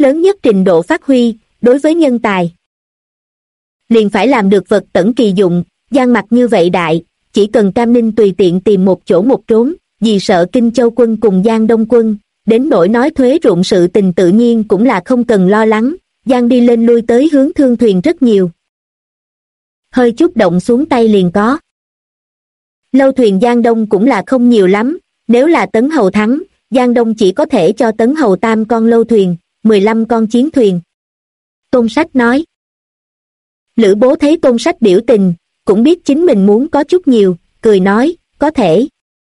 lớn nhất trình độ phát huy, đối với nhân tài liền phải làm được vật tẩn kỳ dụng. Giang Mặc như vậy đại, chỉ cần Cam Ninh tùy tiện tìm một chỗ một trốn, vì sợ Kinh Châu quân cùng Giang Đông quân, đến nỗi nói thuế ruộng sự tình tự nhiên cũng là không cần lo lắng. Giang đi lên lui tới hướng thương thuyền rất nhiều, hơi chút động xuống tay liền có. Lâu thuyền Giang Đông cũng là không nhiều lắm, nếu là Tấn Hầu thắng, Giang Đông chỉ có thể cho Tấn Hầu 8 con lâu thuyền, 15 con chiến thuyền. Tôn Sách nói. Lữ Bố thấy Tôn Sách biểu tình, cũng biết chính mình muốn có chút nhiều, cười nói, có thể.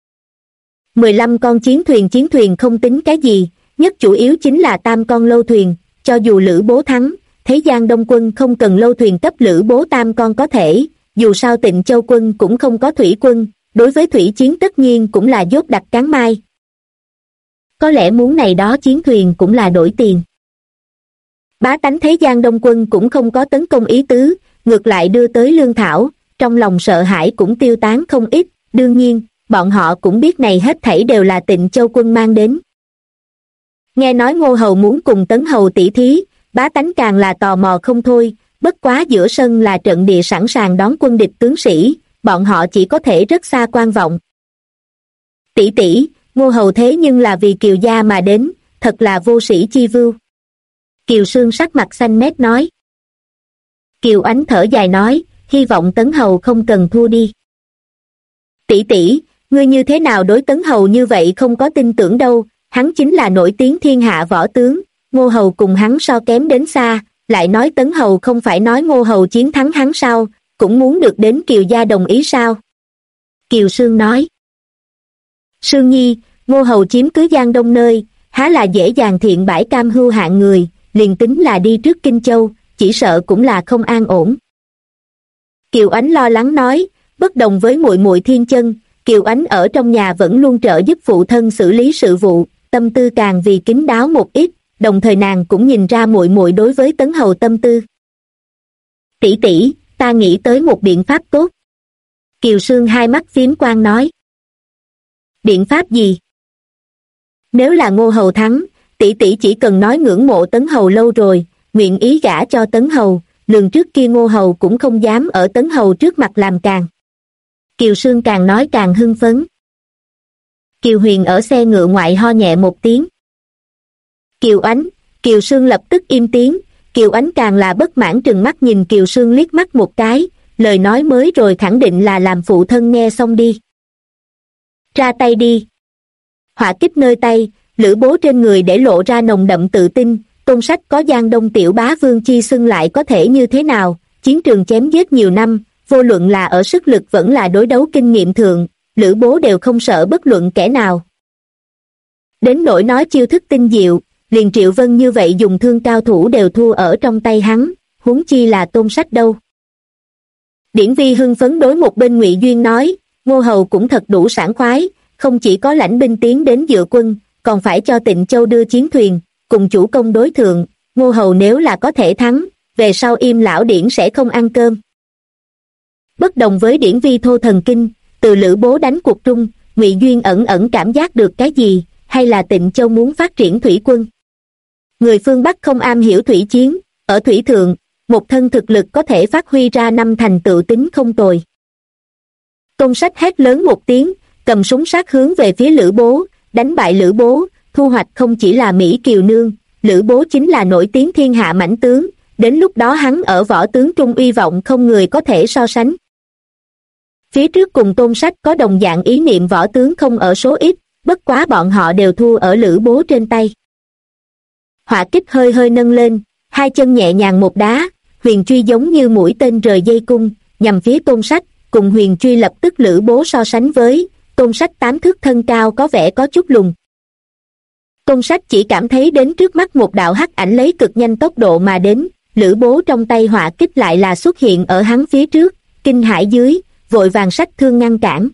15 con chiến thuyền không tính cái gì, nhất chủ yếu chính là 8 con lâu thuyền, cho dù Lữ Bố thắng, thấy Giang Đông quân không cần lâu thuyền cấp Lữ Bố 8 con có thể, dù sao Tịnh Châu quân cũng không có thủy quân, đối với thủy chiến tất nhiên cũng là dốt đặt cán mai. Có lẽ muốn này đó chiến thuyền cũng là đổi tiền. Bá tánh thấy Giang Đông quân cũng không có tấn công ý tứ, ngược lại đưa tới lương thảo, trong lòng sợ hãi cũng tiêu tán không ít. Đương nhiên, bọn họ cũng biết này hết thảy đều là Tịnh Châu quân mang đến. Nghe nói Ngô Hầu muốn cùng Tấn Hầu tỷ thí, bá tánh càng là tò mò không thôi, bất quá giữa sân là trận địa sẵn sàng đón quân địch tướng sĩ, bọn họ chỉ có thể rất xa quan vọng. Tỷ tỷ, Ngô Hầu thế nhưng là vì Kiều gia mà đến, thật là vô sĩ chi vưu. Kiều Sương sắc mặt xanh mét nói. Kiều Ánh thở dài nói, hy vọng Tấn Hầu không cần thua đi. Tỷ tỷ, ngươi như thế nào đối Tấn Hầu như vậy không có tin tưởng đâu, hắn chính là nổi tiếng thiên hạ võ tướng, Ngô Hầu cùng hắn so kém đến xa, lại nói Tấn Hầu không phải nói Ngô Hầu chiến thắng hắn sao, cũng muốn được đến Kiều gia đồng ý sao? Kiều Sương nói. Sương Nhi, Ngô Hầu chiếm cứ Giang Đông nơi, há là dễ dàng thiện bãi cam hưu hạng người, liền tính là đi trước Kinh Châu, chỉ sợ cũng là không an ổn. Kiều Ánh lo lắng nói, bất đồng với muội muội Thiên Chân, Kiều Ánh ở trong nhà vẫn luôn trợ giúp phụ thân xử lý sự vụ, tâm tư càng vì kín đáo một ít, đồng thời nàng cũng nhìn ra muội muội đối với Tấn Hầu tâm tư. Tỷ tỷ, ta nghĩ tới một biện pháp tốt. Kiều Sương hai mắt phím quang nói. Biện pháp gì? Nếu là Ngô Hầu thắng, tỷ tỷ chỉ cần nói ngưỡng mộ Tấn Hầu lâu rồi, nguyện ý gả cho Tấn Hầu, lường trước kia Ngô Hầu cũng không dám ở Tấn Hầu trước mặt làm càng. Kiều Sương càng nói càng hưng phấn. Kiều Huyền ở xe ngựa ngoại ho nhẹ một tiếng. Kiều Ánh, Kiều Sương lập tức im tiếng, Kiều Ánh càng là bất mãn trừng mắt nhìn Kiều Sương liếc mắt một cái, lời nói mới rồi khẳng định là làm phụ thân nghe xong đi. Ra tay đi. Họa kích nơi tay, Lữ Bố trên người để lộ ra nồng đậm tự tin, Tôn Sách có Giang Đông tiểu bá vương chi xưng lại có thể như thế nào, chiến trường chém giết nhiều năm, vô luận là ở sức lực vẫn là đối đấu kinh nghiệm thượng, Lữ Bố đều không sợ bất luận kẻ nào. Đến nỗi nói chiêu thức tinh diệu, liền Triệu Vân như vậy dùng thương cao thủ đều thua ở trong tay hắn, huống chi là Tôn Sách đâu. Điển Vi hưng phấn đối một bên Ngụy Duyên nói, Ngô Hầu cũng thật đủ sảng khoái, không chỉ có lãnh binh tiến đến dựa quân, còn phải cho Tịnh Châu đưa chiến thuyền, cùng chủ công đối thượng, Ngô Hầu nếu là có thể thắng, về sau Im lão Điển sẽ không ăn cơm. Bất đồng với Điển Vi thô thần kinh, từ Lữ Bố đánh cuộc trung, Ngụy Duyên ẩn ẩn cảm giác được cái gì, hay là Tịnh Châu muốn phát triển thủy quân. Người phương Bắc không am hiểu thủy chiến, ở thủy thượng, một thân thực lực có thể phát huy ra 5 thành tựu tính không tồi. Tôn Sách hét lớn một tiếng, cầm súng sát hướng về phía Lữ Bố, đánh bại Lữ Bố, thu hoạch không chỉ là Mỹ Kiều Nương, Lữ Bố chính là nổi tiếng thiên hạ mãnh tướng, đến lúc đó hắn ở võ tướng trung uy vọng không người có thể so sánh. Phía trước cùng Tôn Sách có đồng dạng ý niệm võ tướng không ở số ít, bất quá bọn họ đều thua ở Lữ Bố trên tay. Họa kích hơi hơi nâng lên, hai chân nhẹ nhàng một đá, huyền truy giống như mũi tên rời dây cung, nhằm phía Tôn Sách, cùng huyền truy lập tức Lữ Bố so sánh với, Tôn Sách 8 thước thân cao có vẻ có chút lùn. Tôn Sách chỉ cảm thấy đến trước mắt một đạo hắc ảnh lấy cực nhanh tốc độ mà đến, Lữ Bố trong tay họa kích lại là xuất hiện ở hắn phía trước, kinh hãi dưới, vội vàng sách thương ngăn cản.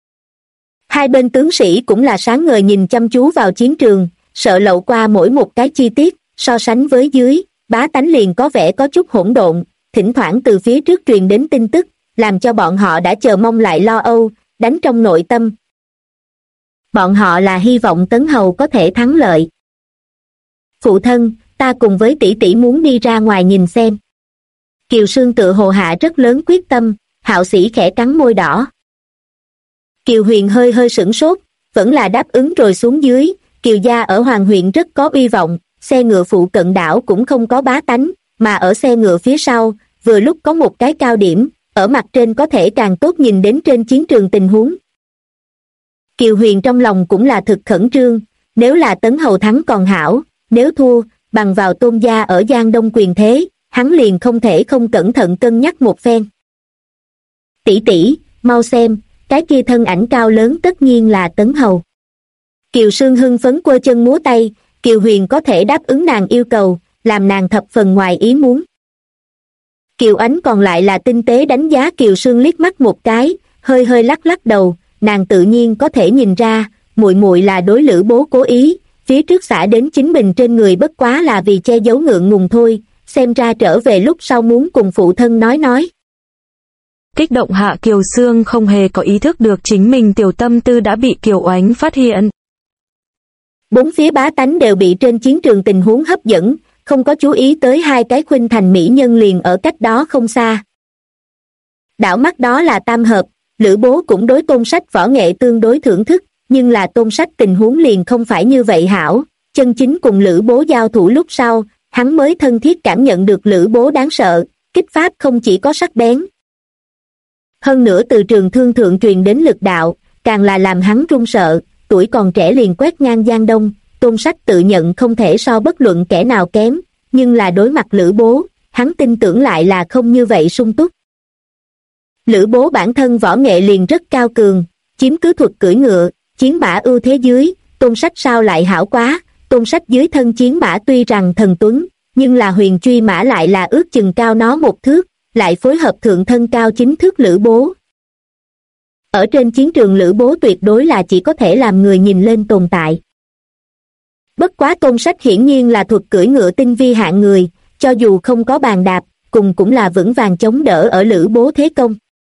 Hai bên tướng sĩ cũng là sáng ngời nhìn chăm chú vào chiến trường, sợ lậu qua mỗi một cái chi tiết, so sánh với dưới, bá tánh liền có vẻ có chút hỗn độn, thỉnh thoảng từ phía trước truyền đến tin tức, làm cho bọn họ đã chờ mong lại lo âu, đánh trong nội tâm. Bọn họ là hy vọng Tấn Hầu có thể thắng lợi. Phụ thân, ta cùng với tỷ tỷ muốn đi ra ngoài nhìn xem. Kiều Sương tự hồ hạ rất lớn quyết tâm, Hạo Sĩ khẽ cắn môi đỏ. Kiều Huyền hơi hơi sửng sốt, vẫn là đáp ứng rồi xuống dưới. Kiều gia ở Hoàng huyện rất có uy vọng, xe ngựa phụ cận đảo cũng không có bá tánh, mà ở xe ngựa phía sau, vừa lúc có một cái cao điểm, ở mặt trên có thể càng tốt nhìn đến trên chiến trường tình huống. Kiều Huyền trong lòng cũng là thực khẩn trương, nếu là Tấn Hầu thắng còn hảo, nếu thua, bằng vào Tôn gia ở Giang Đông quyền thế, hắn liền không thể không cẩn thận cân nhắc một phen. Tỷ tỷ, mau xem, cái kia thân ảnh cao lớn tất nhiên là Tấn Hầu. Kiều Sương hưng phấn quơ chân múa tay, Kiều Huyền có thể đáp ứng nàng yêu cầu, làm nàng thập phần ngoài ý muốn. Kiều Ánh còn lại là tinh tế đánh giá Kiều Sương liếc mắt một cái, hơi hơi lắc lắc đầu, nàng tự nhiên có thể nhìn ra, muội muội là đối Lữ Bố cố ý, phía trước xả đến chính mình trên người bất quá là vì che giấu ngượng ngùng thôi, xem ra trở về lúc sau muốn cùng phụ thân nói. Kích động hạ Kiều Sương không hề có ý thức được chính mình tiểu tâm tư đã bị Kiều Oánh phát hiện. Bốn phía bá tánh đều bị trên chiến trường tình huống hấp dẫn, không có chú ý tới hai cái khuynh thành mỹ nhân liền ở cách đó không xa. Đảo mắt đó là tam hợp, Lữ Bố cũng đối Tôn Sách võ nghệ tương đối thưởng thức, nhưng là Tôn Sách tình huống liền không phải như vậy hảo, chân chính cùng Lữ Bố giao thủ lúc sau, hắn mới thân thiết cảm nhận được Lữ Bố đáng sợ, kích pháp không chỉ có sắc bén. Hơn nữa từ trường thương thượng truyền đến lực đạo, càng là làm hắn run sợ, tuổi còn trẻ liền quét ngang Giang Đông, Tôn Sách tự nhận không thể so bất luận kẻ nào kém, nhưng là đối mặt Lữ Bố, hắn tin tưởng lại là không như vậy sung túc. Lữ Bố bản thân võ nghệ liền rất cao cường, chiếm cứ thuật cưỡi ngựa, chiến mã ưu thế dưới, Tôn Sách sao lại hảo quá, Tôn Sách dưới thân chiến mã tuy rằng thần tuấn, nhưng là huyền truy mã lại là ước chừng cao nó một thước, lại phối hợp thượng thân cao 9 thước Lữ Bố. Ở trên chiến trường Lữ Bố tuyệt đối là chỉ có thể làm người nhìn lên tồn tại. Bất quá Tôn Sách hiển nhiên là thuật cưỡi ngựa tinh vi hạng người, cho dù không có bàn đạp, cùng cũng là vững vàng chống đỡ ở Lữ Bố thế công.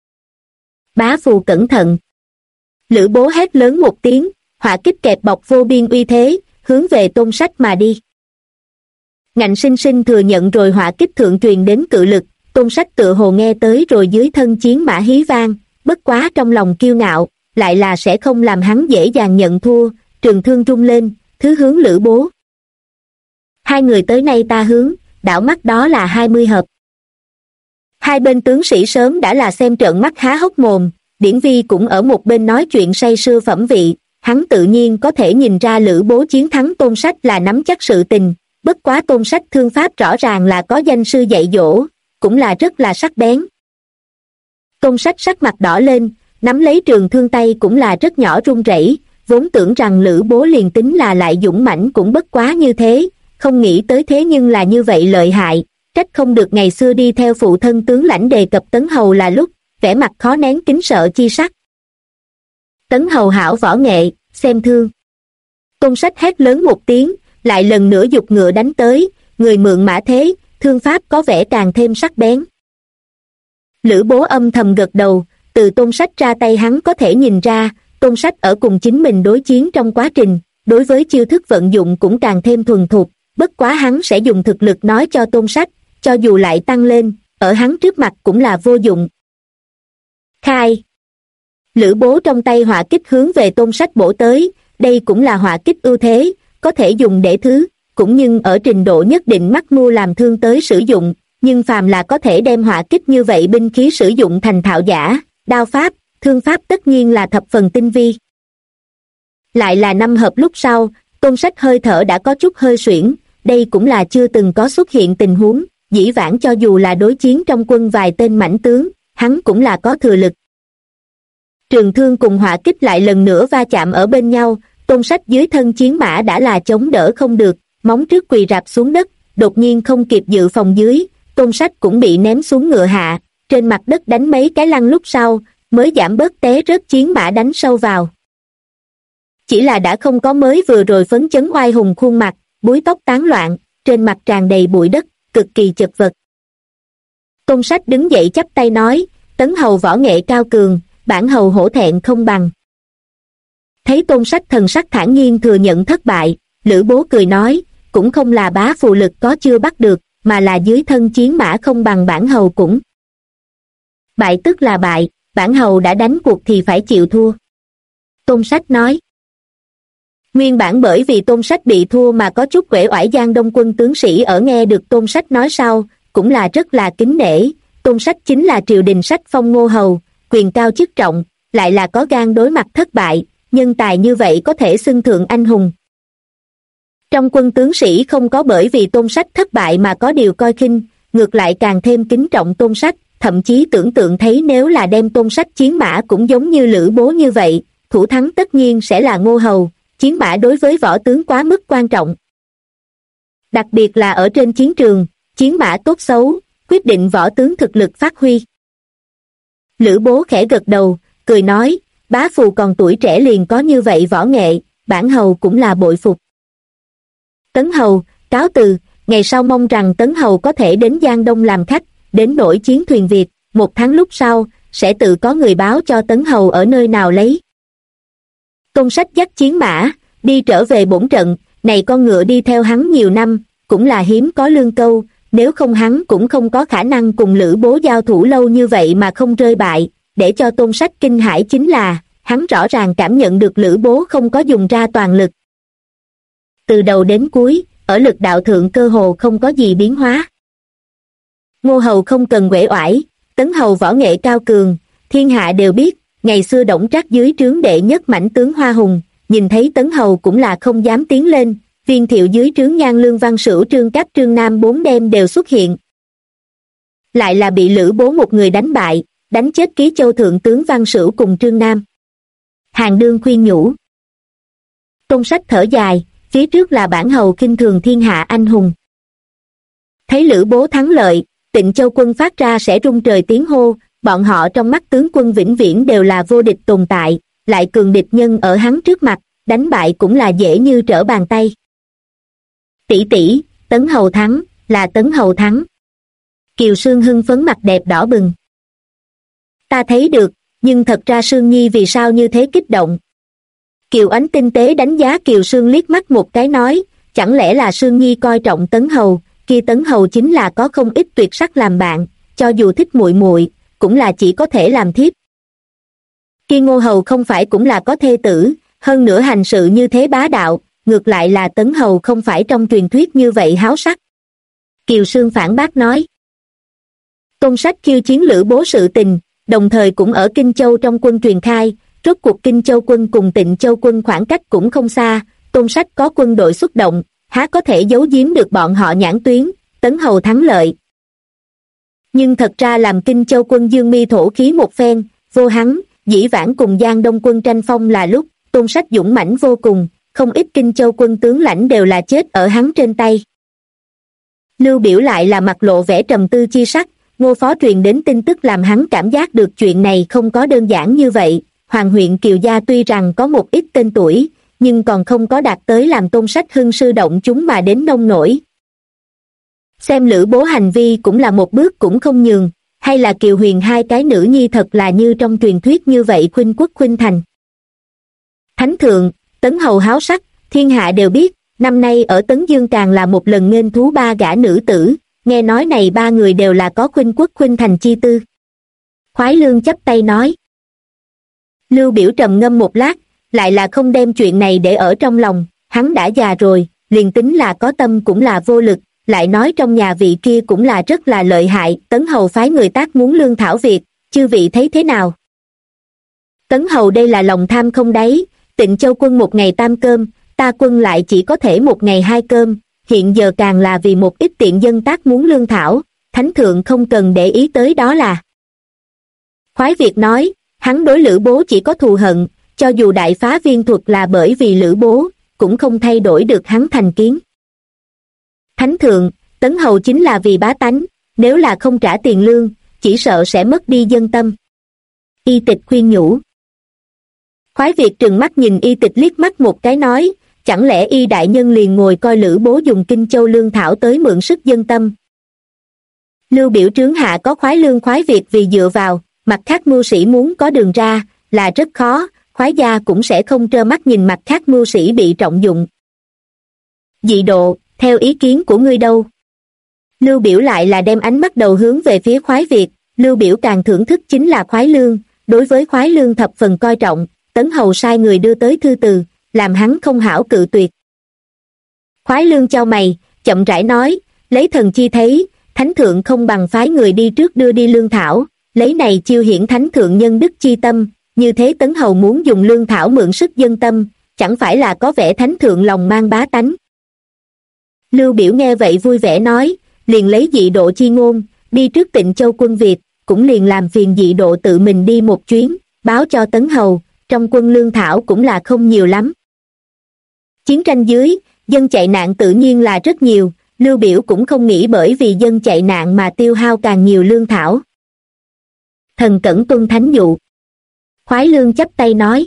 Bá phù cẩn thận. Lữ Bố hét lớn một tiếng, hỏa kích kẹp bọc vô biên uy thế, hướng về Tôn Sách mà đi. Ngạnh sinh sinh thừa nhận rồi hỏa kích thượng truyền đến cự lực, Tôn Sách tựa hồ nghe tới rồi dưới thân chiến mã hí vang, bất quá trong lòng kiêu ngạo, lại là sẽ không làm hắn dễ dàng nhận thua, trường thương rung lên, thứ hướng Lữ Bố. Hai người tới nay ta hướng, đảo mắt đó là 20 hợp. Hai bên tướng sĩ sớm đã là xem trợn mắt há hốc mồm, Điển Vi cũng ở một bên nói chuyện say sưa phẩm vị, hắn tự nhiên có thể nhìn ra Lữ Bố chiến thắng Tôn Sách là nắm chắc sự tình, bất quá Tôn Sách thương pháp rõ ràng là có danh sư dạy dỗ, cũng là rất là sắc bén. Tôn Sách sắc mặt đỏ lên, nắm lấy trường thương tay cũng là rất nhỏ run rẩy, vốn tưởng rằng Lữ Bố liền tính là lại dũng mãnh cũng bất quá như thế, không nghĩ tới thế nhưng là như vậy lợi hại, trách không được ngày xưa đi theo phụ thân tướng lãnh đề cập Tấn Hầu là lúc, vẻ mặt khó nén kính sợ chi sắc. Tấn Hầu hảo võ nghệ, xem thương. Tôn Sách hét lớn một tiếng, lại lần nữa giục ngựa đánh tới, người mượn mã thế, thương pháp có vẻ càng thêm sắc bén. Lữ Bố âm thầm gật đầu, từ Tôn Sách ra tay hắn có thể nhìn ra, Tôn Sách ở cùng chính mình đối chiến trong quá trình, đối với chiêu thức vận dụng cũng càng thêm thuần thục, bất quá hắn sẽ dùng thực lực nói cho Tôn Sách, cho dù lại tăng lên, ở hắn trước mặt cũng là vô dụng. Khai! Lữ Bố trong tay hỏa kích hướng về Tôn Sách bổ tới, đây cũng là hỏa kích ưu thế, có thể dùng để thứ, cũng nhưng ở trình độ nhất định mắc mưu làm thương tới sử dụng, nhưng phàm là có thể đem hỏa kích như vậy binh khí sử dụng thành thạo giả, đao pháp, thương pháp tất nhiên là thập phần tinh vi. Lại là 5 hợp lúc sau, Tôn Sách hơi thở đã có chút hơi suyễn, đây cũng là chưa từng có xuất hiện tình huống, dĩ vãng cho dù là đối chiến trong quân vài tên mãnh tướng, hắn cũng là có thừa lực. Trường thương cùng hỏa kích lại lần nữa va chạm ở bên nhau, Tôn Sách dưới thân chiến mã đã là chống đỡ không được, móng trước quỳ rạp xuống đất, đột nhiên không kịp dự phòng dưới, Tôn Sách cũng bị ném xuống ngựa hạ, trên mặt đất đánh mấy cái lăn lúc sau, mới giảm bớt té rớt chiến mã đánh sâu vào. Chỉ là đã không có mới vừa rồi phấn chấn oai hùng khuôn mặt, búi tóc tán loạn, trên mặt tràn đầy bụi đất, cực kỳ chật vật. Tôn Sách đứng dậy chắp tay nói, Tấn Hầu võ nghệ cao cường, bản hầu hổ thẹn không bằng. Thấy Tôn Sách thần sắc thản nhiên thừa nhận thất bại, Lữ Bố cười nói, cũng không là bá phù lực có chưa bắt được, mà là dưới thân chiến mã không bằng bản hầu cũng. Bại tức là bại, bản hầu đã đánh cuộc thì phải chịu thua. Tôn Sách nói. Nguyên bản bởi vì Tôn Sách bị thua mà có chút uể oải Giang Đông quân tướng sĩ ở nghe được Tôn Sách nói sau, cũng là rất là kính nể. Tôn Sách chính là triều đình sách phong ngô hầu, quyền cao chức trọng, lại là có gan đối mặt thất bại, nhân tài như vậy có thể xưng thượng anh hùng. Trong quân tướng sĩ không có bởi vì Tôn Sách thất bại mà có điều coi khinh, ngược lại càng thêm kính trọng Tôn Sách, thậm chí tưởng tượng thấy nếu là đem Tôn Sách chiến mã cũng giống như Lữ Bố như vậy, thủ thắng tất nhiên sẽ là Ngô hầu, chiến mã đối với võ tướng quá mức quan trọng. Đặc biệt là ở trên chiến trường, chiến mã tốt xấu, quyết định võ tướng thực lực phát huy. Lữ Bố khẽ gật đầu, cười nói, bá phù còn tuổi trẻ liền có như vậy võ nghệ, bản hầu cũng là bội phục. Tấn hầu, cáo từ, ngày sau mong rằng Tấn hầu có thể đến Giang Đông làm khách, đến nổi chiến thuyền Việt, 1 tháng lúc sau, sẽ tự có người báo cho Tấn hầu ở nơi nào lấy. Tôn Sách dắt chiến mã, đi trở về bổn trận, này con ngựa đi theo hắn nhiều năm, cũng là hiếm có lương câu, nếu không hắn cũng không có khả năng cùng Lữ Bố giao thủ lâu như vậy mà không rơi bại, để cho Tôn Sách kinh hãi chính là, hắn rõ ràng cảm nhận được Lữ Bố không có dùng ra toàn lực. Từ đầu đến cuối, ở lực đạo thượng cơ hồ không có gì biến hóa. Ngô hầu không cần uể oải, Tấn hầu võ nghệ cao cường, thiên hạ đều biết, ngày xưa Đổng Trác dưới trướng đệ nhất mãnh tướng Hoa Hùng, nhìn thấy Tấn hầu cũng là không dám tiến lên, Viên Thiệu dưới trướng Nhan Lương Văn Sửu Trương Cáp Trương Nam 4 đêm đều xuất hiện. Lại là bị Lữ Bố một người đánh bại, đánh chết Ký Châu thượng tướng Văn Sửu cùng Trương Nam. Hàn Đương khuyên nhủ. Tôn Sách thở dài, phía trước là bản hầu khinh thường thiên hạ anh hùng. Thấy Lữ Bố thắng lợi, Tịnh Châu quân phát ra sẽ rung trời tiếng hô, bọn họ trong mắt tướng quân vĩnh viễn đều là vô địch tồn tại, lại cường địch nhân ở hắn trước mặt, đánh bại cũng là dễ như trở bàn tay. Tỷ tỷ, Tấn hầu thắng, là Tấn hầu thắng. Kiều Sương hưng phấn mặt đẹp đỏ bừng. Ta thấy được, nhưng thật ra Sương Nhi vì sao như thế kích động? Kiều Ánh tinh tế đánh giá Kiều Sương liếc mắt một cái nói, chẳng lẽ là Sương Nhi coi trọng Tấn hầu, kia Tấn hầu chính là có không ít tuyệt sắc làm bạn, cho dù thích muội muội, cũng là chỉ có thể làm thiếp. Kia Ngô hầu không phải cũng là có thê tử, hơn nữa hành sự như thế bá đạo, ngược lại là Tấn hầu không phải trong truyền thuyết như vậy háo sắc. Kiều Sương phản bác nói. Tôn Sách khiêu chiến Lữ Bố sự tình, đồng thời cũng ở Kinh Châu trong quân truyền khai, rốt cuộc Kinh Châu quân cùng Tịnh Châu quân khoảng cách cũng không xa, Tôn Sách có quân đội xuất động, há có thể giấu giếm được bọn họ nhãn tuyến, Tấn hầu thắng lợi. Nhưng thật ra làm Kinh Châu quân dương mi thổ khí một phen, vô hắn, dĩ vãng cùng Giang Đông quân tranh phong là lúc, Tôn Sách dũng mãnh vô cùng, không ít Kinh Châu quân tướng lãnh đều là chết ở hắn trên tay. Lưu Biểu lại là mặt lộ vẻ trầm tư chi sắc, Ngô Phó truyền đến tin tức làm hắn cảm giác được chuyện này không có đơn giản như vậy. Hoàng huyện Kiều Gia tuy rằng có một ít tên tuổi, nhưng còn không có đạt tới làm Tôn Sách hưng sư động chúng mà đến nông nổi. Xem Lữ Bố hành vi cũng là một bước cũng không nhường, hay là Kiều Huyền hai cái nữ nhi thật là như trong truyền thuyết như vậy khuynh quốc khuynh thành. Thánh thượng, Tấn hầu háo sắc, thiên hạ đều biết, năm nay ở Tấn Dương càng là một lần nghênh thú 3 gã nữ tử, nghe nói này 3 người đều là có khuynh quốc khuynh thành chi tư. Khoái Lương chắp tay nói. Lưu Biểu trầm ngâm một lát, lại là không đem chuyện này để ở trong lòng, hắn đã già rồi, liền tính là có tâm cũng là vô lực, lại nói trong nhà vị kia cũng là rất là lợi hại, Tấn hầu phái người tác muốn lương thảo việc, chư vị thấy thế nào? Tấn hầu đây là lòng tham không đáy, Tịnh Châu quân một ngày tam cơm, ta quân lại chỉ có thể một ngày 2 cơm, hiện giờ càng là vì một ít tiện dân tác muốn lương thảo, thánh thượng không cần để ý tới đó là. Khoái Việt nói, hắn đối Lữ Bố chỉ có thù hận, cho dù đại phá viên thuật là bởi vì Lữ Bố, cũng không thay đổi được hắn thành kiến. Thánh thượng, Tấn hầu chính là vì bá tánh, nếu là không trả tiền lương, chỉ sợ sẽ mất đi dân tâm. Y Tịch khuyên nhủ. Khoái Việt trừng mắt nhìn Y Tịch liếc mắt một cái nói, chẳng lẽ Y đại nhân liền ngồi coi Lữ Bố dùng Kinh Châu lương thảo tới mượn sức dân tâm? Lưu Biểu trướng hạ có Khoái Lương Khoái Việt vì dựa vào, mặt khác mưu sĩ muốn có đường ra, là rất khó, Khoái gia cũng sẽ không trơ mắt nhìn mặt khác mưu sĩ bị trọng dụng. Dị độ, theo ý kiến của ngươi đâu? Lưu Biểu lại là đem ánh mắt đầu hướng về phía Khoái Việt. Lưu Biểu càng thưởng thức chính là Khoái Lương, đối với Khoái Lương thập phần coi trọng. Tấn Hầu sai người đưa tới thư từ, làm hắn không hảo cự tuyệt. Khoái Lương chau mày, chậm rãi nói, lấy thần chi thấy, thánh thượng không bằng phái người đi trước đưa đi lương thảo, lấy này chiêu hiển thánh thượng nhân đức chi tâm, như thế Tấn Hầu muốn dùng lương thảo mượn sức dân tâm, chẳng phải là có vẻ thánh thượng lòng mang bá tánh. Lưu Biểu nghe vậy vui vẻ nói, liền lấy dị độ chi ngôn, đi trước Tịnh Châu quân Việt, cũng liền làm phiền dị độ tự mình đi một chuyến, báo cho Tấn Hầu, trong quân lương thảo cũng là không nhiều lắm. Chiến tranh dưới, dân chạy nạn tự nhiên là rất nhiều, Lưu Biểu cũng không nghĩ bởi vì dân chạy nạn mà tiêu hao càng nhiều lương thảo. Thần cẩn tuân thánh dụ. Khoái Lương chắp tay nói.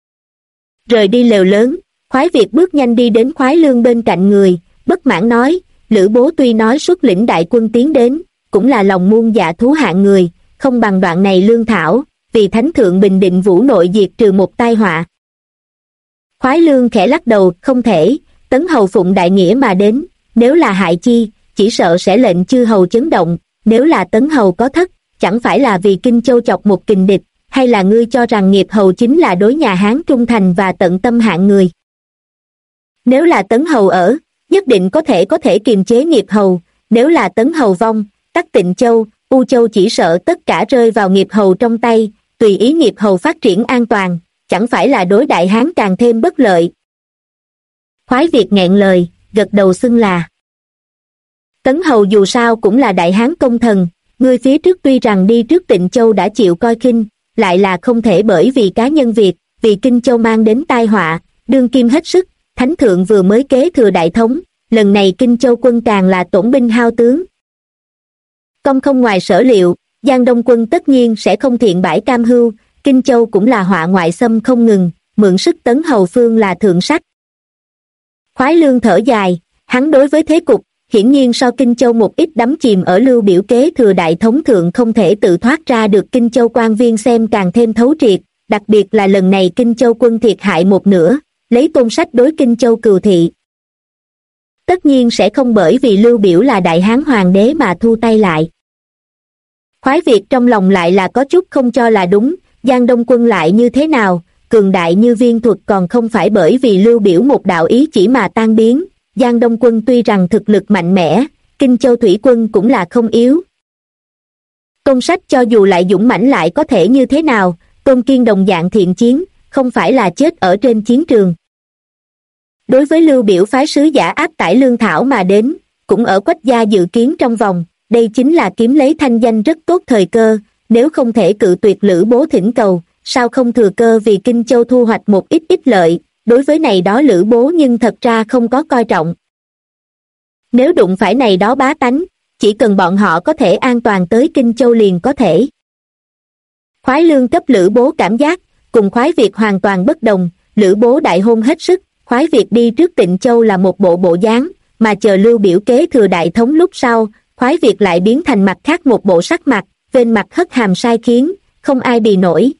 Rời đi lều lớn, Khoái Việt bước nhanh đi đến Khoái Lương bên cạnh người, bất mãn nói, Lữ bố tuy nói xuất lĩnh đại quân tiến đến, cũng là lòng muôn dạ thú hạng người, không bằng đoạn này lương thảo, vì thánh thượng bình định vũ nội diệt trừ một tai họa. Khoái Lương khẽ lắc đầu, không thể, Tấn Hầu phụng đại nghĩa mà đến, nếu là hại chi, chỉ sợ sẽ lệnh chư hầu chấn động, nếu là Tấn Hầu có thất, chẳng phải là vì Kinh Châu chọc một kình địch, hay là ngươi cho rằng nghiệp hầu chính là đối nhà Hán trung thành và tận tâm hạng người? Nếu là Tấn Hầu ở, nhất định có thể kiềm chế nghiệp hầu, nếu là Tấn Hầu vong, tắc Tịnh Châu, U Châu chỉ sợ tất cả rơi vào nghiệp hầu trong tay, tùy ý nghiệp hầu phát triển an toàn, chẳng phải là đối đại Hán càng thêm bất lợi. Khoái Việt nghẹn lời, gật đầu xưng là. Tấn Hầu dù sao cũng là đại Hán công thần, người phía trước tuy rằng đi trước Tịnh Châu đã chịu coi khinh, lại là không thể bởi vì cá nhân Việt, vì Kinh Châu mang đến tai họa, đương kim hết sức, thánh thượng vừa mới kế thừa đại thống, lần này Kinh Châu quân càng là tổn binh hao tướng. Công không ngoài sở liệu, Giang Đông quân tất nhiên sẽ không thiện bãi cam hưu, Kinh Châu cũng là họa ngoại xâm không ngừng, mượn sức Tấn Hầu phương là thượng sách. Khoái Lương thở dài, hắn đối với thế cục, hiển nhiên so Kinh Châu một ít đắm chìm ở Lưu Biểu kế thừa đại thống thượng không thể tự thoát ra được Kinh Châu quan viên xem càng thêm thấu triệt, đặc biệt là lần này Kinh Châu quân thiệt hại một nửa, lấy Tôn Sách đối Kinh Châu cừu thị. Tất nhiên sẽ không bởi vì Lưu Biểu là đại Hán hoàng đế mà thu tay lại. Khoái Việt trong lòng lại là có chút không cho là đúng, Giang Đông quân lại như thế nào, cường đại như Viên Thuật còn không phải bởi vì Lưu Biểu một đạo ý chỉ mà tan biến. Giang Đông quân tuy rằng thực lực mạnh mẽ, Kinh Châu thủy quân cũng là không yếu. Tôn Sách cho dù lại dũng mãnh lại có thể như thế nào, Tôn Kiên đồng dạng thiện chiến, không phải là chết ở trên chiến trường. Đối với Lưu Biểu phái sứ giả áp tải lương thảo mà đến, cũng ở Quách gia dự kiến trong vòng, đây chính là kiếm lấy thanh danh rất tốt thời cơ, nếu không thể cự tuyệt Lữ bố thỉnh cầu, sao không thừa cơ vì Kinh Châu thu hoạch một ít lợi. Đối với này đó Lữ bố nhưng thật ra không có coi trọng. Nếu đụng phải này đó bá tánh, chỉ cần bọn họ có thể an toàn tới Kinh Châu liền có thể. Khoái Lương cấp Lữ bố cảm giác, cùng Khoái Việt hoàn toàn bất đồng, Lữ bố đại hôn hết sức, Khoái Việt đi trước Tịnh Châu là một bộ dáng, mà chờ Lưu Biểu kế thừa đại thống lúc sau, Khoái Việt lại biến thành mặt khác một bộ sắc mặt, bên mặt hất hàm sai khiến, không ai bì nổi.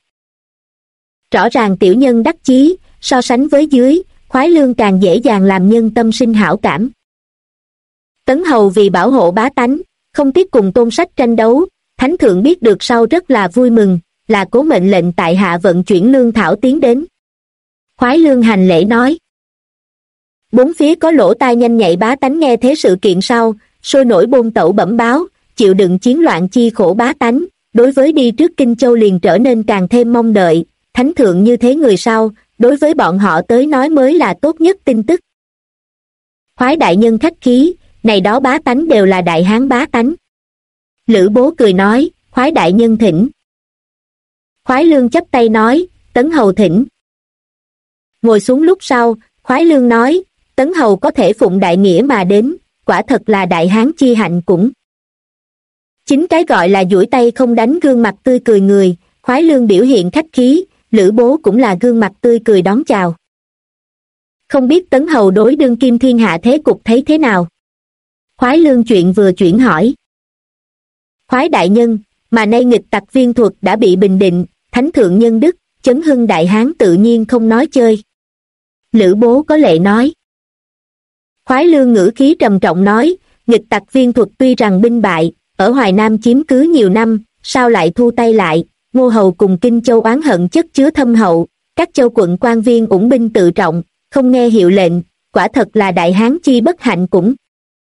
Rõ ràng tiểu nhân đắc chí, so sánh với dưới, Khoái Lương càng dễ dàng làm nhân tâm sinh hảo cảm. Tấn Hầu vì bảo hộ bá tánh, không tiếc cùng Tôn Sách tranh đấu, thánh thượng biết được sau rất là vui mừng, là cố mệnh lệnh tại hạ vận chuyển lương thảo tiến đến. Khoái Lương hành lễ nói. Bốn phía có lỗ tai nhanh nhạy bá tánh nghe thế sự kiện sau, sôi nổi bôn tẩu bẩm báo, chịu đựng chiến loạn chi khổ bá tánh, đối với đi trước Kinh Châu liền trở nên càng thêm mong đợi, thánh thượng như thế người sau, đối với bọn họ tới nói mới là tốt nhất tin tức. Khoái đại nhân khách khí, này đó bá tánh đều là đại Hán bá tánh. Lữ bố cười nói, Khoái đại nhân thỉnh. Khoái Lương chắp tay nói, Tấn Hầu thỉnh. Ngồi xuống lúc sau, Khoái Lương nói, Tấn Hầu có thể phụng đại nghĩa mà đến, quả thật là đại Hán chi hạnh cũng. Chính cái gọi là duỗi tay không đánh gương mặt tươi cười người, Khoái Lương biểu hiện khách khí, Lữ bố cũng là gương mặt tươi cười đón chào. Không biết Tấn Hầu đối đương kim thiên hạ thế cục thấy thế nào? Khoái Lương chuyện vừa chuyển hỏi. Khoái đại nhân, mà nay nghịch tặc Viên Thuật đã bị bình định, thánh thượng nhân đức, chấn hưng đại Hán tự nhiên không nói chơi. Lữ bố có lệ nói. Khoái Lương ngữ khí trầm trọng nói, nghịch tặc Viên Thuật tuy rằng binh bại, ở Hoài Nam chiếm cứ nhiều năm, sao lại thu tay lại, Ngô Hầu cùng Kinh Châu oán hận chất chứa thâm hậu, các châu quận quan viên ủng binh tự trọng, không nghe hiệu lệnh, quả thật là đại hán chi bất hạnh cũng.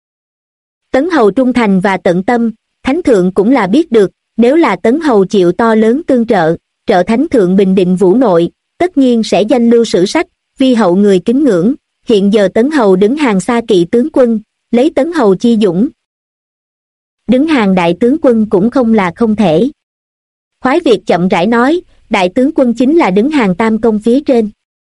Tấn Hầu trung thành và tận tâm, Thánh Thượng cũng là biết được, nếu là Tấn Hầu chịu to lớn tương trợ, trợ Thánh Thượng bình định vũ nội, tất nhiên sẽ danh lưu sử sách, vi hậu người kính ngưỡng. Hiện giờ Tấn Hầu đứng hàng xa kỵ tướng quân, lấy Tấn Hầu chi dũng, đứng hàng đại tướng quân cũng không là không thể. Khoái Việt chậm rãi nói, đại tướng quân chính là đứng hàng tam công phía trên.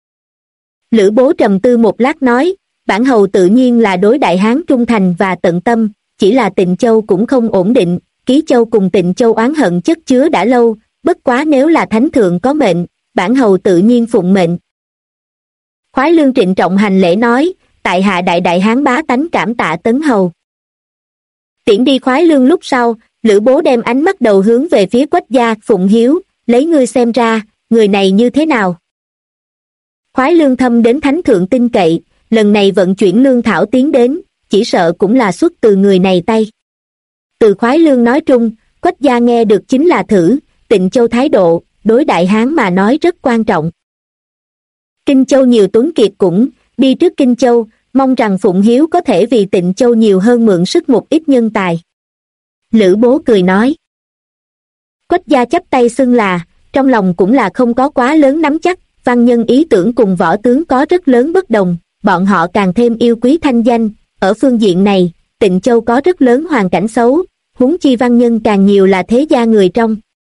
Lữ Bố trầm tư một lát nói, bản hầu tự nhiên là đối đại hán trung thành và tận tâm, chỉ là Tịnh Châu cũng không ổn định, Ký Châu cùng Tịnh Châu oán hận chất chứa đã lâu, bất quá nếu là Thánh Thượng có mệnh, bản hầu tự nhiên phụng mệnh. Khoái Lương trịnh trọng hành lễ nói, tại hạ đại hán bá tánh cảm tạ Tấn Hầu. Tiễn đi Khoái Lương lúc sau, Lữ Bố đem ánh mắt đầu hướng về phía Quách gia Phụng Hiếu, lấy ngươi xem ra, người này như thế nào. Khoái Lương thâm đến Thánh Thượng tin cậy, lần này vận chuyển lương thảo tiến đến, chỉ sợ cũng là xuất từ người này tay. Từ Khoái Lương nói trung, Quách gia nghe được chính là thử, Tịnh Châu thái độ, đối đại hán mà nói rất quan trọng. Kinh Châu nhiều tuấn kiệt cũng, đi trước Kinh Châu, mong rằng Phụng Hiếu có thể vì Tịnh Châu nhiều hơn mượn sức một ít nhân tài. Lữ Bố cười nói. Quách gia chắp tay xưng là, trong lòng cũng là không có quá lớn nắm chắc, văn nhân ý tưởng cùng võ tướng có rất lớn bất đồng, bọn họ càng thêm yêu quý thanh danh, ở phương diện này, Tịnh Châu có rất lớn hoàn cảnh xấu, huống chi văn nhân càng nhiều là thế gia người trong.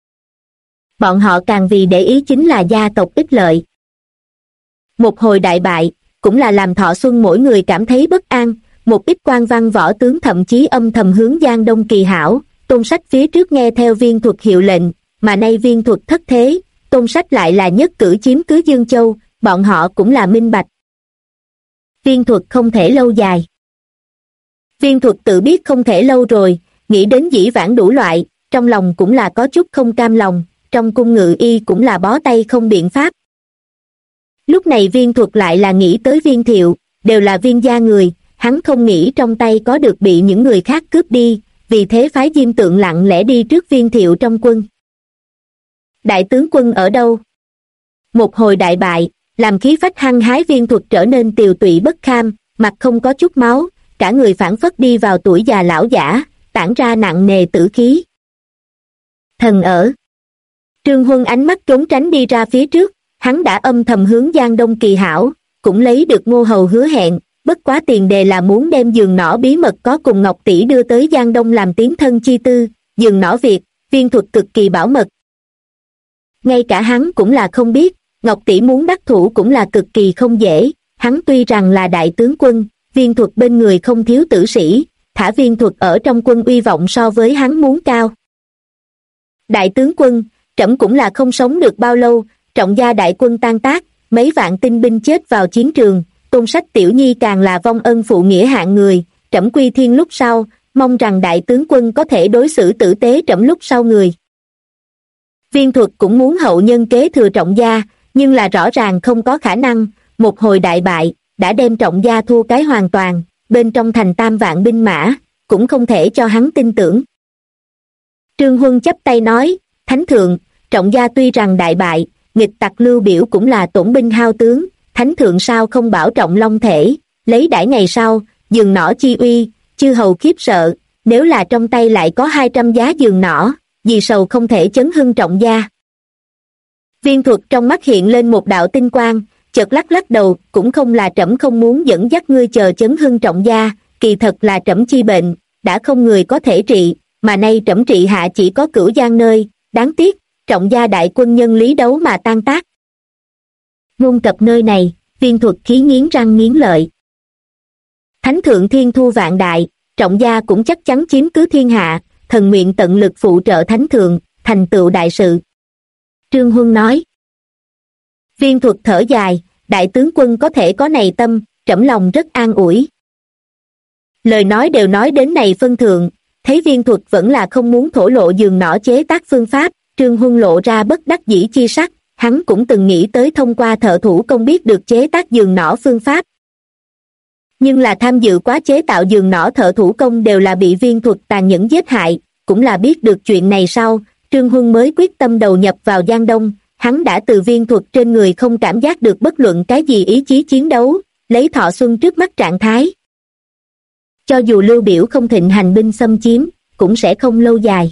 Bọn họ càng vì để ý chính là gia tộc ích lợi. Một hồi đại bại, cũng là làm Thọ Xuân mỗi người cảm thấy bất an, một ít quan văn võ tướng thậm chí âm thầm hướng Giang Đông kỳ hảo, Tôn Sách phía trước nghe theo Viên Thuật hiệu lệnh, mà nay Viên Thuật thất thế, Tôn Sách lại là nhất cử chiếm cứ Dương Châu, bọn họ cũng là minh bạch. Viên Thuật không thể lâu dài. Viên Thuật tự biết không thể lâu rồi, nghĩ đến dĩ vãng đủ loại, trong lòng cũng là có chút không cam lòng, trong cung ngự y cũng là bó tay không biện pháp. Lúc này Viên Thuật lại là nghĩ tới Viên Thiệu, đều là Viên gia người, hắn không nghĩ trong tay có được bị những người khác cướp đi, vì thế phái Diêm Tượng lặng lẽ đi trước Viên Thiệu trong quân. Đại tướng quân ở đâu? Một hồi đại bại, làm khí phách hăng hái Viên Thuật trở nên tiều tụy bất kham, mặt không có chút máu, cả người phảng phất đi vào tuổi già lão giả, tản ra nặng nề tử khí. Thần ở. Trương Huân ánh mắt trốn tránh đi ra phía trước, hắn đã âm thầm hướng Giang Đông kỳ hảo, cũng lấy được Ngô Hầu hứa hẹn, bất quá tiền đề là muốn đem giường nỏ bí mật có cùng Ngọc Tỷ đưa tới Giang Đông làm tiến thân chi tư, giường nỏ việc, Viên Thuật cực kỳ bảo mật. Ngay cả hắn cũng là không biết, Ngọc Tỷ muốn đắc thủ cũng là cực kỳ không dễ, hắn tuy rằng là đại tướng quân, Viên Thuật bên người không thiếu tử sĩ, thả Viên Thuật ở trong quân uy vọng so với hắn muốn cao. Đại tướng quân, trẫm cũng là không sống được bao lâu, Trọng gia đại quân tan tác, mấy vạn tinh binh chết vào chiến trường, Tôn Sách tiểu nhi càng là vong ân phụ nghĩa hạng người, trẫm quy thiên lúc sau, mong rằng đại tướng quân có thể đối xử tử tế trẫm lúc sau người. Viên Thuật cũng muốn hậu nhân kế thừa Trọng gia, nhưng là rõ ràng không có khả năng, một hồi đại bại, đã đem Trọng gia thua cái hoàn toàn, bên trong thành 3 vạn binh mã, cũng không thể cho hắn tin tưởng. Trương Huân chắp tay nói, Thánh Thượng, Trọng gia tuy rằng đại bại, nghịch tặc Lưu Biểu cũng là tổn binh hao tướng, Thánh Thượng sao không bảo trọng long thể, lấy đãi ngày sau, giường nỏ chi uy, chư hầu khiếp sợ, nếu là trong tay lại có 200 giá giường nỏ, vì sầu không thể chấn hưng Trọng gia. Viên Thuật trong mắt hiện lên một đạo tinh quang, chợt lắc lắc đầu, cũng không là trẫm không muốn dẫn dắt ngươi chờ chấn hưng Trọng gia, kỳ thật là trẫm chi bệnh, đã không người có thể trị, mà nay trẫm trị hạ chỉ có Cửu Giang nơi, đáng tiếc, Trọng gia đại quân nhân lý đấu mà tan tác. Ngôn cập nơi này, Viên Thuật khí nghiến răng nghiến lợi. Thánh Thượng thiên thu vạn đại, Trọng gia cũng chắc chắn chiếm cứ thiên hạ, thần nguyện tận lực phụ trợ Thánh Thượng, thành tựu đại sự. Trương Huân nói. Viên Thuật thở dài, đại tướng quân có thể có này tâm, trẫm lòng rất an ủi. Lời nói đều nói đến này phân thượng, thấy Viên Thuật vẫn là không muốn thổ lộ giường nỏ chế tác phương pháp, Trương Huân lộ ra bất đắc dĩ chi sắc, hắn cũng từng nghĩ tới thông qua thợ thủ công biết được chế tác giường nỏ phương pháp. Nhưng là tham dự quá chế tạo giường nỏ thợ thủ công đều là bị viên thuật tàn nhẫn giết hại, cũng là biết được chuyện này sau, Trương Huân mới quyết tâm đầu nhập vào Giang Đông, hắn đã từ viên thuật trên người không cảm giác được bất luận cái gì ý chí chiến đấu, lấy Thọ Xuân trước mắt trạng thái. Cho dù Lưu Biểu không thịnh hành binh xâm chiếm, cũng sẽ không lâu dài.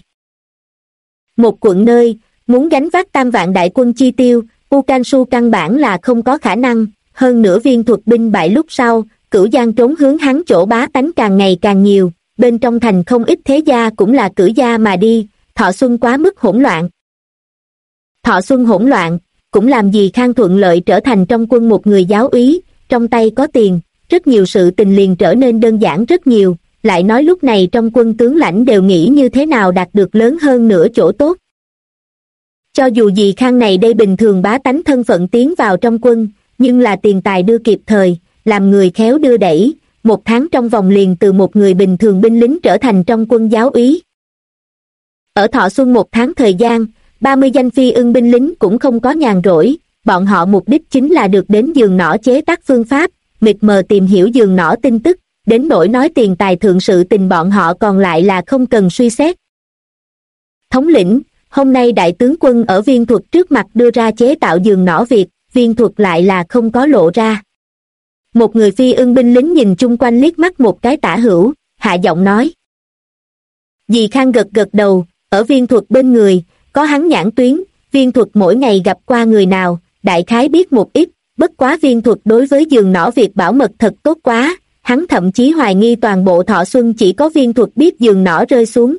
Một quận nơi, muốn gánh vác 3 vạn đại quân chi tiêu, U Can Su căn bản là không có khả năng, hơn nữa viên thuật binh bại lúc sau, Cửu Giang trốn hướng hắn chỗ bá tánh càng ngày càng nhiều, bên trong thành không ít thế gia cũng là cử gia mà đi, Thọ Xuân quá mức hỗn loạn. Thọ Xuân hỗn loạn, cũng làm Dì Khang thuận lợi trở thành trong quân một người giáo úy, trong tay có tiền, rất nhiều sự tình liền trở nên đơn giản rất nhiều, lại nói lúc này trong quân tướng lãnh đều nghĩ như thế nào đạt được lớn hơn nữa chỗ tốt. Cho dù Dì Khang này đây bình thường bá tánh thân phận tiến vào trong quân, nhưng là tiền tài đưa kịp thời, làm người khéo đưa đẩy, 1 tháng trong vòng liền từ một người bình thường binh lính trở thành trong quân giáo úy. Ở Thọ Xuân 1 tháng thời gian, 30 danh phi ưng binh lính cũng không có nhàn rỗi, bọn họ mục đích chính là được đến giường nỏ chế tác phương pháp, mịt mờ tìm hiểu giường nỏ tin tức, đến nỗi nói tiền tài thượng sự tình bọn họ còn lại là không cần suy xét. Thống lĩnh, hôm nay đại tướng quân ở viên thuật trước mặt đưa ra chế tạo giường nỏ việc, viên thuật lại là không có lộ ra. Một người phi ưng binh lính nhìn chung quanh liếc mắt một cái tả hữu, hạ giọng nói. Dì Khang gật gật đầu, ở viên thuật bên người, có hắn nhãn tuyến, viên thuật mỗi ngày gặp qua người nào, đại khái biết một ít, bất quá viên thuật đối với giường nỏ việc bảo mật thật tốt quá, hắn thậm chí hoài nghi toàn bộ Thọ Xuân chỉ có viên thuật biết giường nỏ rơi xuống.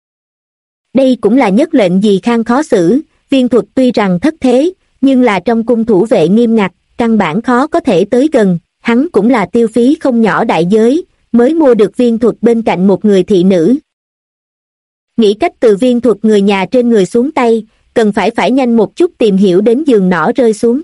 Đây cũng là nhất lệnh Dì Khang khó xử, viên thuật tuy rằng thất thế, nhưng là trong cung thủ vệ nghiêm ngặt, căn bản khó có thể tới gần, hắn cũng là tiêu phí không nhỏ đại giới, mới mua được viên thuật bên cạnh một người thị nữ. Nghĩ cách từ viên thuật người nhà trên người xuống tay, cần phải nhanh một chút tìm hiểu đến giường nỏ rơi xuống.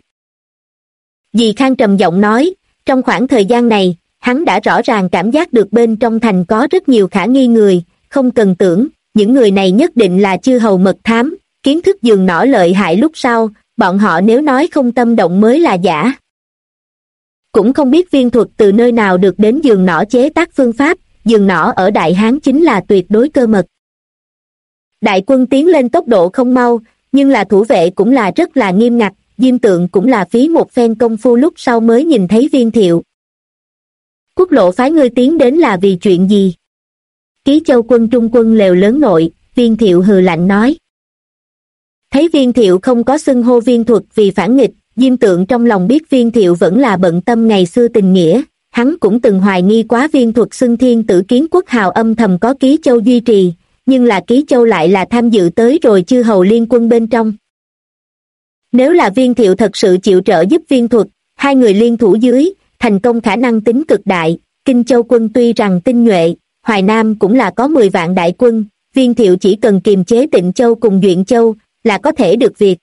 Dì Khang trầm giọng nói, trong khoảng thời gian này, hắn đã rõ ràng cảm giác được bên trong thành có rất nhiều khả nghi người, không cần tưởng, những người này nhất định là chư hầu mật thám, kiến thức giường nỏ lợi hại lúc sau, bọn họ nếu nói không tâm động mới là giả. Cũng không biết viên thuật từ nơi nào được đến giường nỏ chế tác phương pháp, giường nỏ ở Đại Hán chính là tuyệt đối cơ mật. Đại quân tiến lên tốc độ không mau, nhưng là thủ vệ cũng là rất là nghiêm ngặt, Diêm Tượng cũng là phí một phen công phu lúc sau mới nhìn thấy Viên Thiệu. Quốc lộ phái ngươi tiến đến là vì chuyện gì? Ký Châu quân trung quân lều lớn nội, Viên Thiệu hừ lạnh nói. Thấy Viên Thiệu không có xưng hô viên thuật vì phản nghịch, Diêm Tượng trong lòng biết Viên Thiệu vẫn là bận tâm ngày xưa tình nghĩa, hắn cũng từng hoài nghi quá viên thuật xưng thiên tử kiến quốc hào âm thầm có Ký Châu duy trì, nhưng là Ký Châu lại là tham dự tới rồi chư hầu liên quân bên trong. Nếu là Viên Thiệu thật sự chịu trợ giúp viên thuật, hai người liên thủ dưới, thành công khả năng tính cực đại, Kinh Châu quân tuy rằng tinh nhuệ, Hoài Nam cũng là có 10 vạn đại quân, Viên Thiệu chỉ cần kiềm chế Tịnh Châu cùng Duyện Châu là có thể được việc.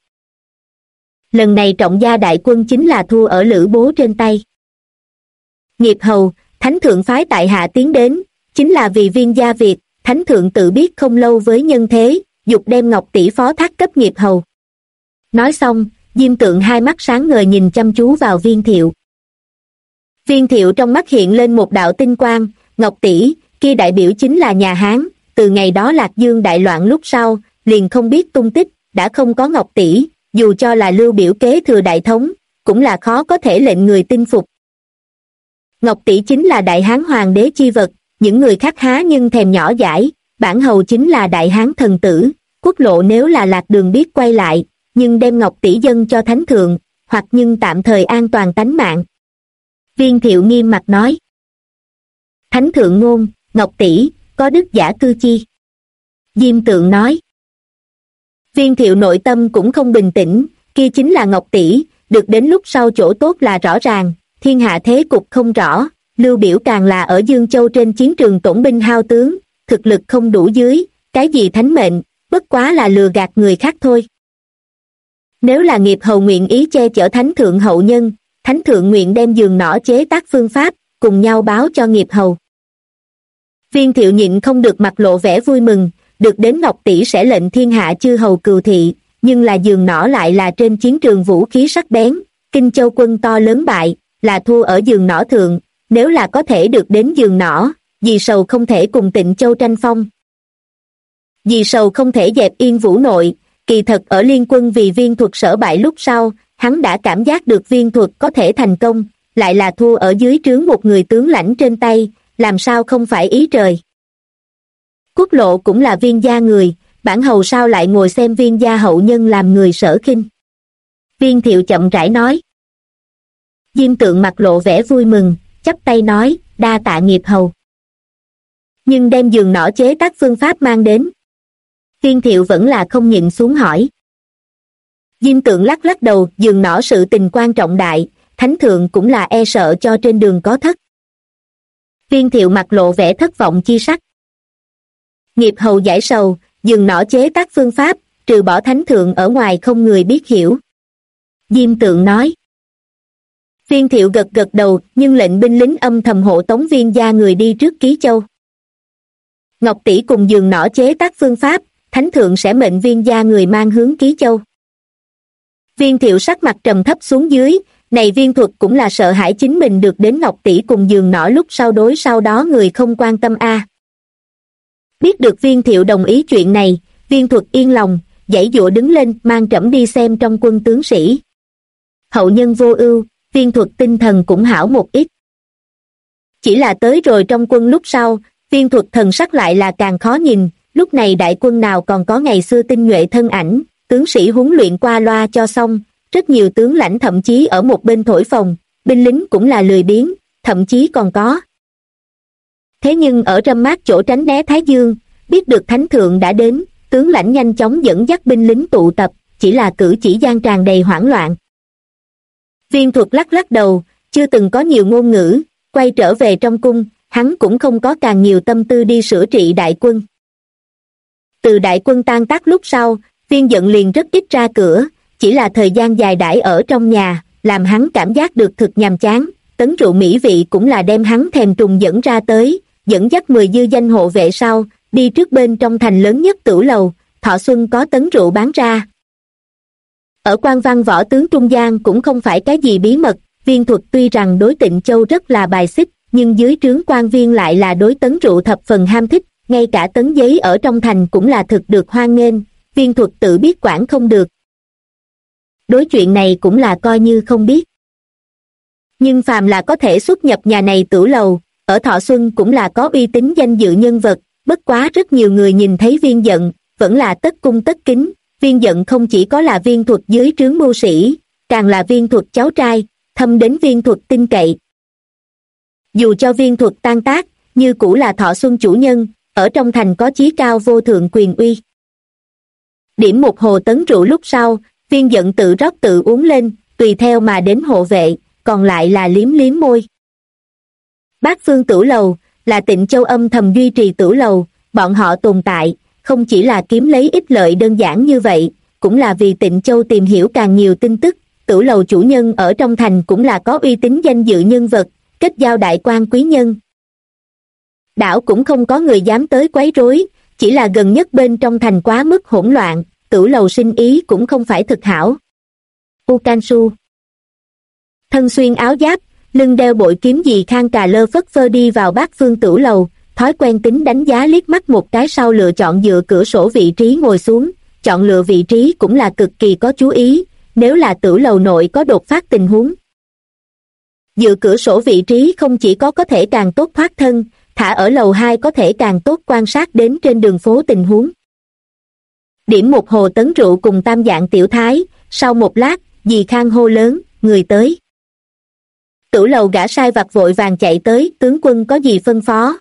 Lần này trọng gia đại quân chính là thua ở Lữ Bố trên tay. Nghiệp hầu, Thánh thượng phái tại hạ tiến đến, chính là vì Viên gia việc, Thánh thượng tự biết không lâu với nhân thế, dục đem Ngọc tỷ phó thác cấp nghiệp hầu. Nói xong, Diêm Tượng hai mắt sáng ngời nhìn chăm chú vào Viên Thiệu. Viên Thiệu trong mắt hiện lên một đạo tinh quang, Ngọc tỷ, kia đại biểu chính là nhà Hán, từ ngày đó Lạc Dương đại loạn lúc sau, liền không biết tung tích, đã không có Ngọc tỷ, dù cho là Lưu Biểu kế thừa đại thống, cũng là khó có thể lệnh người tin phục. Ngọc tỷ chính là Đại Hán hoàng đế chi vật, những người khác há nhưng thèm nhỏ dãi, bản hầu chính là Đại Hán thần tử, quốc lộ nếu là lạc đường biết quay lại, nhưng đem Ngọc tỷ dâng cho Thánh thượng, hoặc nhưng tạm thời an toàn tánh mạng. Viên Thiệu nghiêm mặt nói. Thánh thượng ngôn, Ngọc tỷ, có đức giả cư chi? Diêm Tượng nói. Viên Thiệu nội tâm cũng không bình tĩnh, kia chính là Ngọc tỷ, được đến lúc sau chỗ tốt là rõ ràng, thiên hạ thế cục không rõ, Lưu Biểu càng là ở Dương Châu trên chiến trường tổn binh hao tướng, thực lực không đủ dưới, cái gì thánh mệnh, bất quá là lừa gạt người khác thôi. Nếu là nghiệp hầu nguyện ý che chở Thánh thượng hậu nhân, Thánh thượng nguyện đem giường nỏ chế tác phương pháp, cùng nhau báo cho nghiệp hầu. Viên Thiệu nhịn không được mặt lộ vẻ vui mừng, được đến Ngọc tỷ sẽ lệnh thiên hạ chư hầu cừu thị, nhưng là giường nỏ lại là trên chiến trường vũ khí sắc bén, Kinh Châu quân to lớn bại, là thua ở giường nỏ thượng, nếu là có thể được đến giường nỏ, Dì Sầu không thể cùng Tịnh Châu tranh phong. Dì Sầu không thể dẹp yên Vũ Nội, kỳ thật ở liên quân vì Viên Thuật sở bại lúc sau, hắn đã cảm giác được Viên Thuật có thể thành công, lại là thua ở dưới trướng một người tướng lãnh trên tay, làm sao không phải ý trời. Quốc Lộ cũng là Viên gia người, bản hầu sao lại ngồi xem Viên gia hậu nhân làm người sở khinh. Viên Thiệu chậm rãi nói. Diêm Tượng mặt lộ vẻ vui mừng, chắp tay nói, đa tạ nghiệp hầu. Nhưng đem giường nỏ chế tác phương pháp mang đến. Viên Thiệu vẫn là không nhịn xuống hỏi. Diêm Tượng lắc lắc đầu, giường nỏ sự tình quan trọng đại, thánh thượng cũng là e sợ cho trên đường có thất. Viên Thiệu mặt lộ vẻ thất vọng chi sắc. Nghiệp hầu giải sầu, giường nỏ chế tác phương pháp, trừ bỏ thánh thượng ở ngoài không người biết hiểu. Diêm Tượng nói. Viên Thiệu gật gật đầu, nhưng lệnh binh lính âm thầm hộ tống Viên gia người đi trước Ký Châu. Ngọc tỷ cùng giường nỏ chế tác phương pháp, thánh thượng sẽ mệnh Viên gia người mang hướng Ký Châu. Viên Thiệu sắc mặt trầm thấp xuống dưới, này Viên Thuật cũng là sợ hãi chính mình được đến Ngọc tỷ cùng giường nỏ lúc sau đó người không quan tâm a. Biết được Viên Thiệu đồng ý chuyện này, Viên Thuật yên lòng, giãy giụa đứng lên mang trẫm đi xem trong quân tướng sĩ. Hậu nhân vô ưu, Viên Thuật tinh thần cũng hảo một ít. Chỉ là tới rồi trong quân lúc sau, Viên Thuật thần sắc lại là càng khó nhìn, lúc này đại quân nào còn có ngày xưa tinh nhuệ thân ảnh, tướng sĩ huấn luyện qua loa cho xong, rất nhiều tướng lãnh thậm chí ở một bên thổi phồng, binh lính cũng là lười biếng, thậm chí còn có. Thế nhưng ở râm mát chỗ tránh né Thái Dương, biết được thánh thượng đã đến, tướng lãnh nhanh chóng dẫn dắt binh lính tụ tập, chỉ là cử chỉ gian tràn đầy hoảng loạn. Viên Thuật lắc lắc đầu, chưa từng có nhiều ngôn ngữ, quay trở về trong cung, hắn cũng không có càng nhiều tâm tư đi sửa trị đại quân. Từ đại quân tan tác lúc sau, Viên Dận liền rất ít ra cửa, chỉ là thời gian dài đãi ở trong nhà, làm hắn cảm giác được thực nhàm chán, tấn rượu mỹ vị cũng là đem hắn thèm trùng dẫn ra tới, dẫn dắt 10 dư danh hộ vệ sau, đi trước bên trong thành lớn nhất Tửu Lầu, Thọ Xuân có tấn rượu bán ra. Ở quan văn võ tướng trung gian cũng không phải cái gì bí mật, Viên Thuật tuy rằng đối Tịnh Châu rất là bài xích, nhưng dưới trướng quan viên lại là đối tấn rượu thập phần ham thích, ngay cả tấn giấy ở trong thành cũng là thực được hoan nghênh, Viên Thuật tự biết quản không được. Đối chuyện này cũng là coi như không biết. Nhưng phàm là có thể xuất nhập nhà này Tửu Lầu, ở Thọ Xuân cũng là có uy tín danh dự nhân vật, bất quá rất nhiều người nhìn thấy Viên Dận, vẫn là tất cung tất kính. Viên Dận không chỉ có là Viên Thuật dưới trướng mưu sĩ, càng là Viên Thuật cháu trai, thâm đến Viên Thuật tin cậy. Dù cho Viên Thuật tan tác, như cũ là Thọ Xuân chủ nhân, ở trong thành có chí cao vô thượng quyền uy. Điểm một hồ tấn rượu lúc sau, Viên Dận tự rót tự uống lên, tùy theo mà đến hộ vệ, còn lại là liếm liếm môi. Bát Phương Tửu Lầu, là Tịnh Châu âm thầm duy trì Tửu Lầu, bọn họ tồn tại, không chỉ là kiếm lấy ích lợi đơn giản như vậy, cũng là vì Tịnh Châu tìm hiểu càng nhiều tin tức, Tửu Lầu chủ nhân ở trong thành cũng là có uy tín danh dự nhân vật, kết giao đại quan quý nhân. Đảo cũng không có người dám tới quấy rối, chỉ là gần nhất bên trong thành quá mức hỗn loạn, Tửu Lầu sinh ý cũng không phải thực hảo. U Can Su thân xuyên áo giáp, lưng đeo bội kiếm Dì Khang cà lơ phất phơ đi vào Bát Phương Tửu Lầu, thói quen tính đánh giá liếc mắt một cái sau lựa chọn dựa cửa sổ vị trí ngồi xuống, chọn lựa vị trí cũng là cực kỳ có chú ý, nếu là Tửu Lầu nội có đột phát tình huống. Dựa cửa sổ vị trí không chỉ có thể càng tốt thoát thân, thả ở lầu 2 có thể càng tốt quan sát đến trên đường phố tình huống. Điểm một hồ tấn rượu cùng tam dạng tiểu thái, sau một lát, Dì Khang hô lớn, người tới. Tửu Lầu gã sai vặt vội vàng chạy tới, tướng quân có gì phân phó?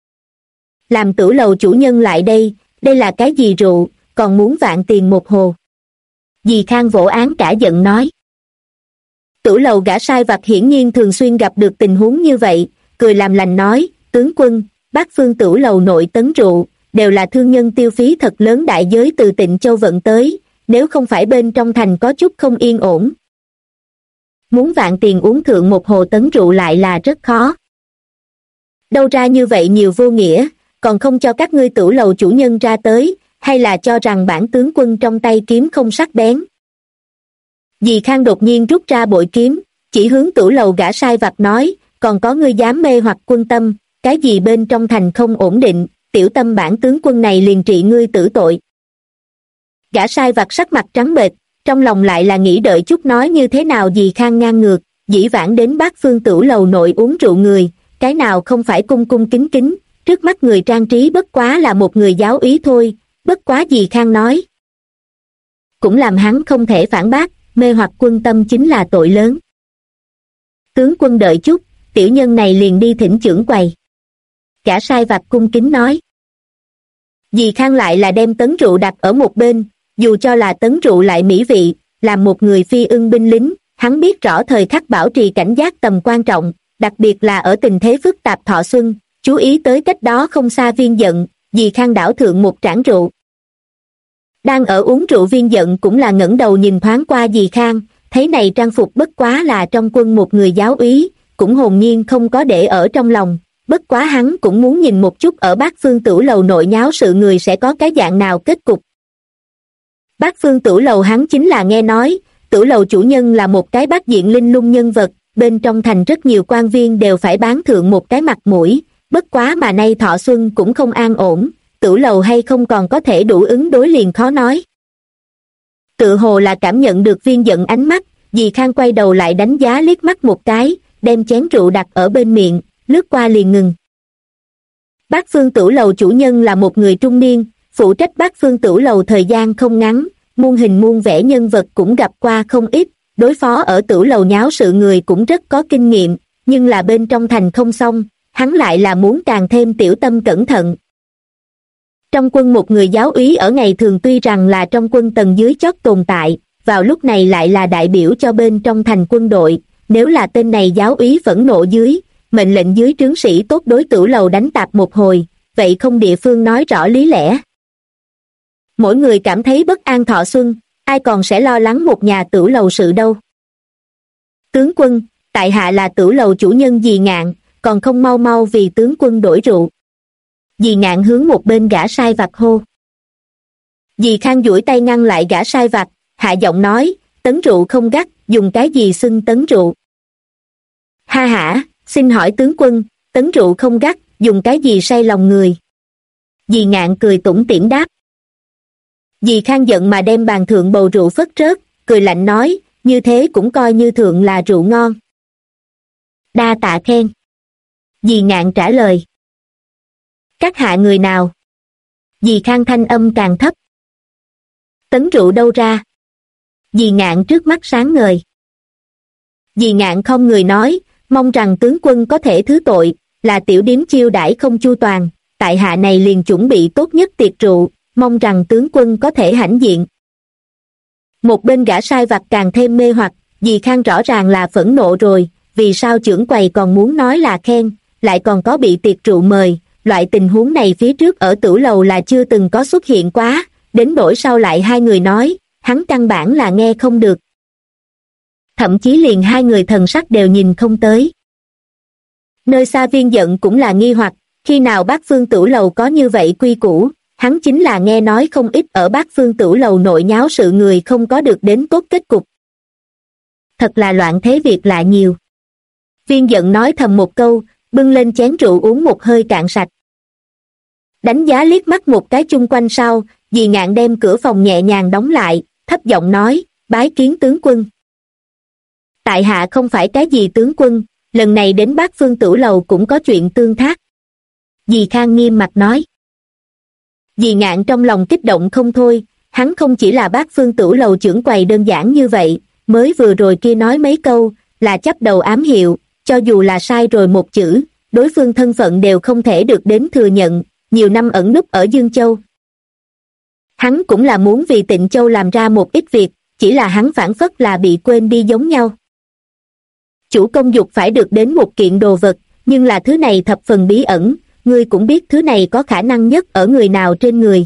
Làm Tửu Lầu chủ nhân lại đây là cái gì rượu, còn muốn vạn tiền một hồ. Dì Khang vỗ án cả giận nói. Tửu Lầu gã sai vặt hiển nhiên thường xuyên gặp được tình huống như vậy, cười làm lành nói, tướng quân, Bát Phương Tửu Lầu nội tấn rượu, đều là thương nhân tiêu phí thật lớn đại giới từ Tịnh Châu vận tới, nếu không phải bên trong thành có chút không yên ổn. Muốn vạn tiền uống thượng một hồ tấn rượu lại là rất khó. Đâu ra như vậy nhiều vô nghĩa, còn không cho các ngươi Tửu Lầu chủ nhân ra tới, hay là cho rằng bản tướng quân trong tay kiếm không sắc bén. Dì Khang đột nhiên rút ra bội kiếm, chỉ hướng Tửu Lầu gã sai vặt nói, còn có ngươi dám mê hoặc quân tâm, cái gì bên trong thành không ổn định, tiểu tâm bản tướng quân này liền trị ngươi tử tội. Gã sai vặt sắc mặt trắng bệch, trong lòng lại là nghĩ đợi chút nói như thế nào Dì Khang ngang ngược, dĩ vãng đến Bát Phương Tửu lầu nội uống rượu người, cái nào không phải cung cung kính kính, trước mắt người trang trí bất quá là một người giáo úy thôi, bất quá Dì Khang nói. Cũng làm hắn không thể phản bác, mê hoặc quân tâm chính là tội lớn. Tướng quân đợi chút, tiểu nhân này liền đi thỉnh chưởng quầy. Gã sai vặt cung kính nói. Dì Khang lại là đem tấn rượu đặt ở một bên, dù cho là tấn rượu lại mỹ vị, làm một người phi ưng binh lính, hắn biết rõ thời khắc bảo trì cảnh giác tầm quan trọng, đặc biệt là ở tình thế phức tạp thọ xuân, chú ý tới cách đó không xa Viên Dận, Dì Khang đảo thượng một trảng rượu. Đang ở uống rượu Viên Dận cũng là ngẩng đầu nhìn thoáng qua Dì Khang, thấy này trang phục bất quá là trong quân một người giáo úy, cũng hồn nhiên không có để ở trong lòng, bất quá hắn cũng muốn nhìn một chút ở Bát Phương Tửu lầu nội nháo sự người sẽ có cái dạng nào kết cục. Bát Phương Tửu lầu hắn chính là nghe nói, Tửu lầu chủ nhân là một cái bát diện linh lung nhân vật, bên trong thành rất nhiều quan viên đều phải bán thượng một cái mặt mũi, bất quá mà nay thọ xuân cũng không an ổn, Tửu lầu hay không còn có thể đủ ứng đối liền khó nói. Tự hồ là cảm nhận được Viên Dận ánh mắt, Dì Khang quay đầu lại đánh giá liếc mắt một cái, đem chén rượu đặt ở bên miệng, lướt qua liền ngừng. Bát Phương Tửu lầu chủ nhân là một người trung niên, phụ trách Bát Phương Tửu lầu thời gian không ngắn, muôn hình muôn vẻ nhân vật cũng gặp qua không ít, đối phó ở Tửu lầu nháo sự người cũng rất có kinh nghiệm, nhưng là bên trong thành không xong, hắn lại là muốn càng thêm tiểu tâm cẩn thận. Trong quân một người giáo úy ở ngày thường tuy rằng là trong quân tầng dưới chót tồn tại, vào lúc này lại là đại biểu cho bên trong thành quân đội, nếu là tên này giáo úy phẫn nộ dưới, mệnh lệnh dưới trướng sĩ tốt đối Tửu lầu đánh tạp một hồi, vậy không địa phương nói rõ lý lẽ. Mỗi người cảm thấy bất an thọ xuân, ai còn sẽ lo lắng một nhà Tửu lầu sự đâu. Tướng quân, tại hạ là Tửu lầu chủ nhân Dì Ngạn, còn không mau mau vì tướng quân đổi rượu. Dì Ngạn hướng một bên gã sai vặt hô. Dì Khang duỗi tay ngăn lại gã sai vặt, hạ giọng nói, tấn rượu không gắt, dùng cái gì xưng tấn rượu. Ha hả, xin hỏi tướng quân, tấn rượu không gắt, dùng cái gì say lòng người. Dì Ngạn cười tủm tỉm đáp. Dì Khang giận mà đem bàn thượng bầu rượu phất rớt, cười lạnh nói, như thế cũng coi như thượng là rượu ngon. Đa tạ khen. Dì Ngạn trả lời. Các hạ người nào? Dì Khang thanh âm càng thấp. Tấn rượu đâu ra? Dì Ngạn trước mắt sáng ngời. Dì Ngạn không người nói, mong rằng tướng quân có thể thứ tội, là tiểu điếm chiêu đãi không chu toàn, tại hạ này liền chuẩn bị tốt nhất tiệc rượu, mong rằng tướng quân có thể hãnh diện. Một bên gã sai vặt càng thêm mê hoặc, Dì Khang rõ ràng là phẫn nộ rồi, vì sao chưởng quầy còn muốn nói là khen, lại còn có bị tiệc rượu mời, loại tình huống này phía trước ở Tửu lầu là chưa từng có xuất hiện quá, đến nỗi sau lại hai người nói, hắn căn bản là nghe không được. Thậm chí liền hai người thần sắc đều nhìn không tới. Nơi xa Viên Dận cũng là nghi hoặc, khi nào Bát Phương Tửu lầu có như vậy quy củ, hắn chính là nghe nói không ít ở Bát Phương Tửu lầu nội nháo sự người không có được đến tốt kết cục. Thật là loạn thế việc lạ nhiều. Viên Dận nói thầm một câu, bưng lên chén rượu uống một hơi cạn sạch. Đánh giá liếc mắt một cái chung quanh sau, Dì Ngạn đem cửa phòng nhẹ nhàng đóng lại, thấp giọng nói, bái kiến tướng quân. Tại hạ không phải cái gì tướng quân, lần này đến Bát Phương Tửu lầu cũng có chuyện tương thác. Dì Khang nghiêm mặt nói. Dì Ngạn trong lòng kích động không thôi, hắn không chỉ là Bát Phương Tửu lầu chưởng quầy đơn giản như vậy, mới vừa rồi kia nói mấy câu, là chấp đầu ám hiệu, cho dù là sai rồi một chữ, đối phương thân phận đều không thể được đến thừa nhận, nhiều năm ẩn núp ở Dương Châu. Hắn cũng là muốn vì Tịnh Châu làm ra một ít việc, chỉ là hắn phản phất là bị quên đi giống nhau. Chủ công dục phải được đến một kiện đồ vật, nhưng là thứ này thập phần bí ẩn, ngươi cũng biết thứ này có khả năng nhất ở người nào trên người.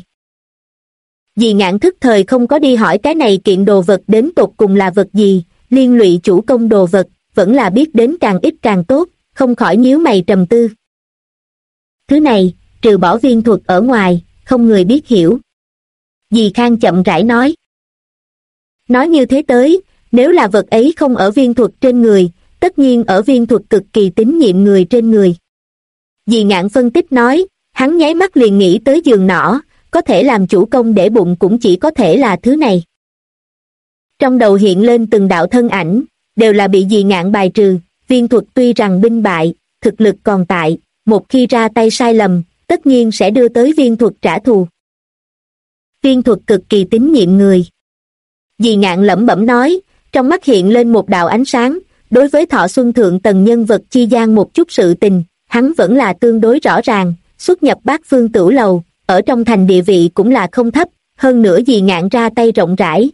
Dì Ngạn thức thời không có đi hỏi cái này kiện đồ vật đến tột cùng là vật gì, liên lụy chủ công đồ vật, vẫn là biết đến càng ít càng tốt, không khỏi nhíu mày trầm tư. Thứ này, trừ bỏ viên thuật ở ngoài, không người biết hiểu. Dì Khang chậm rãi nói. Nói như thế tới, nếu là vật ấy không ở viên thuật trên người, tất nhiên ở viên thuật cực kỳ tín nhiệm người trên người. Dì Ngạn phân tích nói, hắn nháy mắt liền nghĩ tới giường nỏ, có thể làm chủ công để bụng cũng chỉ có thể là thứ này. Trong đầu hiện lên từng đạo thân ảnh, đều là bị dì Ngạn bài trừ, viên thuật tuy rằng binh bại, thực lực còn tại, một khi ra tay sai lầm, tất nhiên sẽ đưa tới viên thuật trả thù. Viên thuật cực kỳ tín nhiệm người. Dì Ngạn lẩm bẩm nói, trong mắt hiện lên một đạo ánh sáng, đối với Thọ Xuân thượng tầng nhân vật chi gian một chút sự tình, hắn vẫn là tương đối rõ ràng, xuất nhập Bát Phương Tửu Lầu, ở trong thành địa vị cũng là không thấp, hơn nữa dì Ngạn ra tay rộng rãi.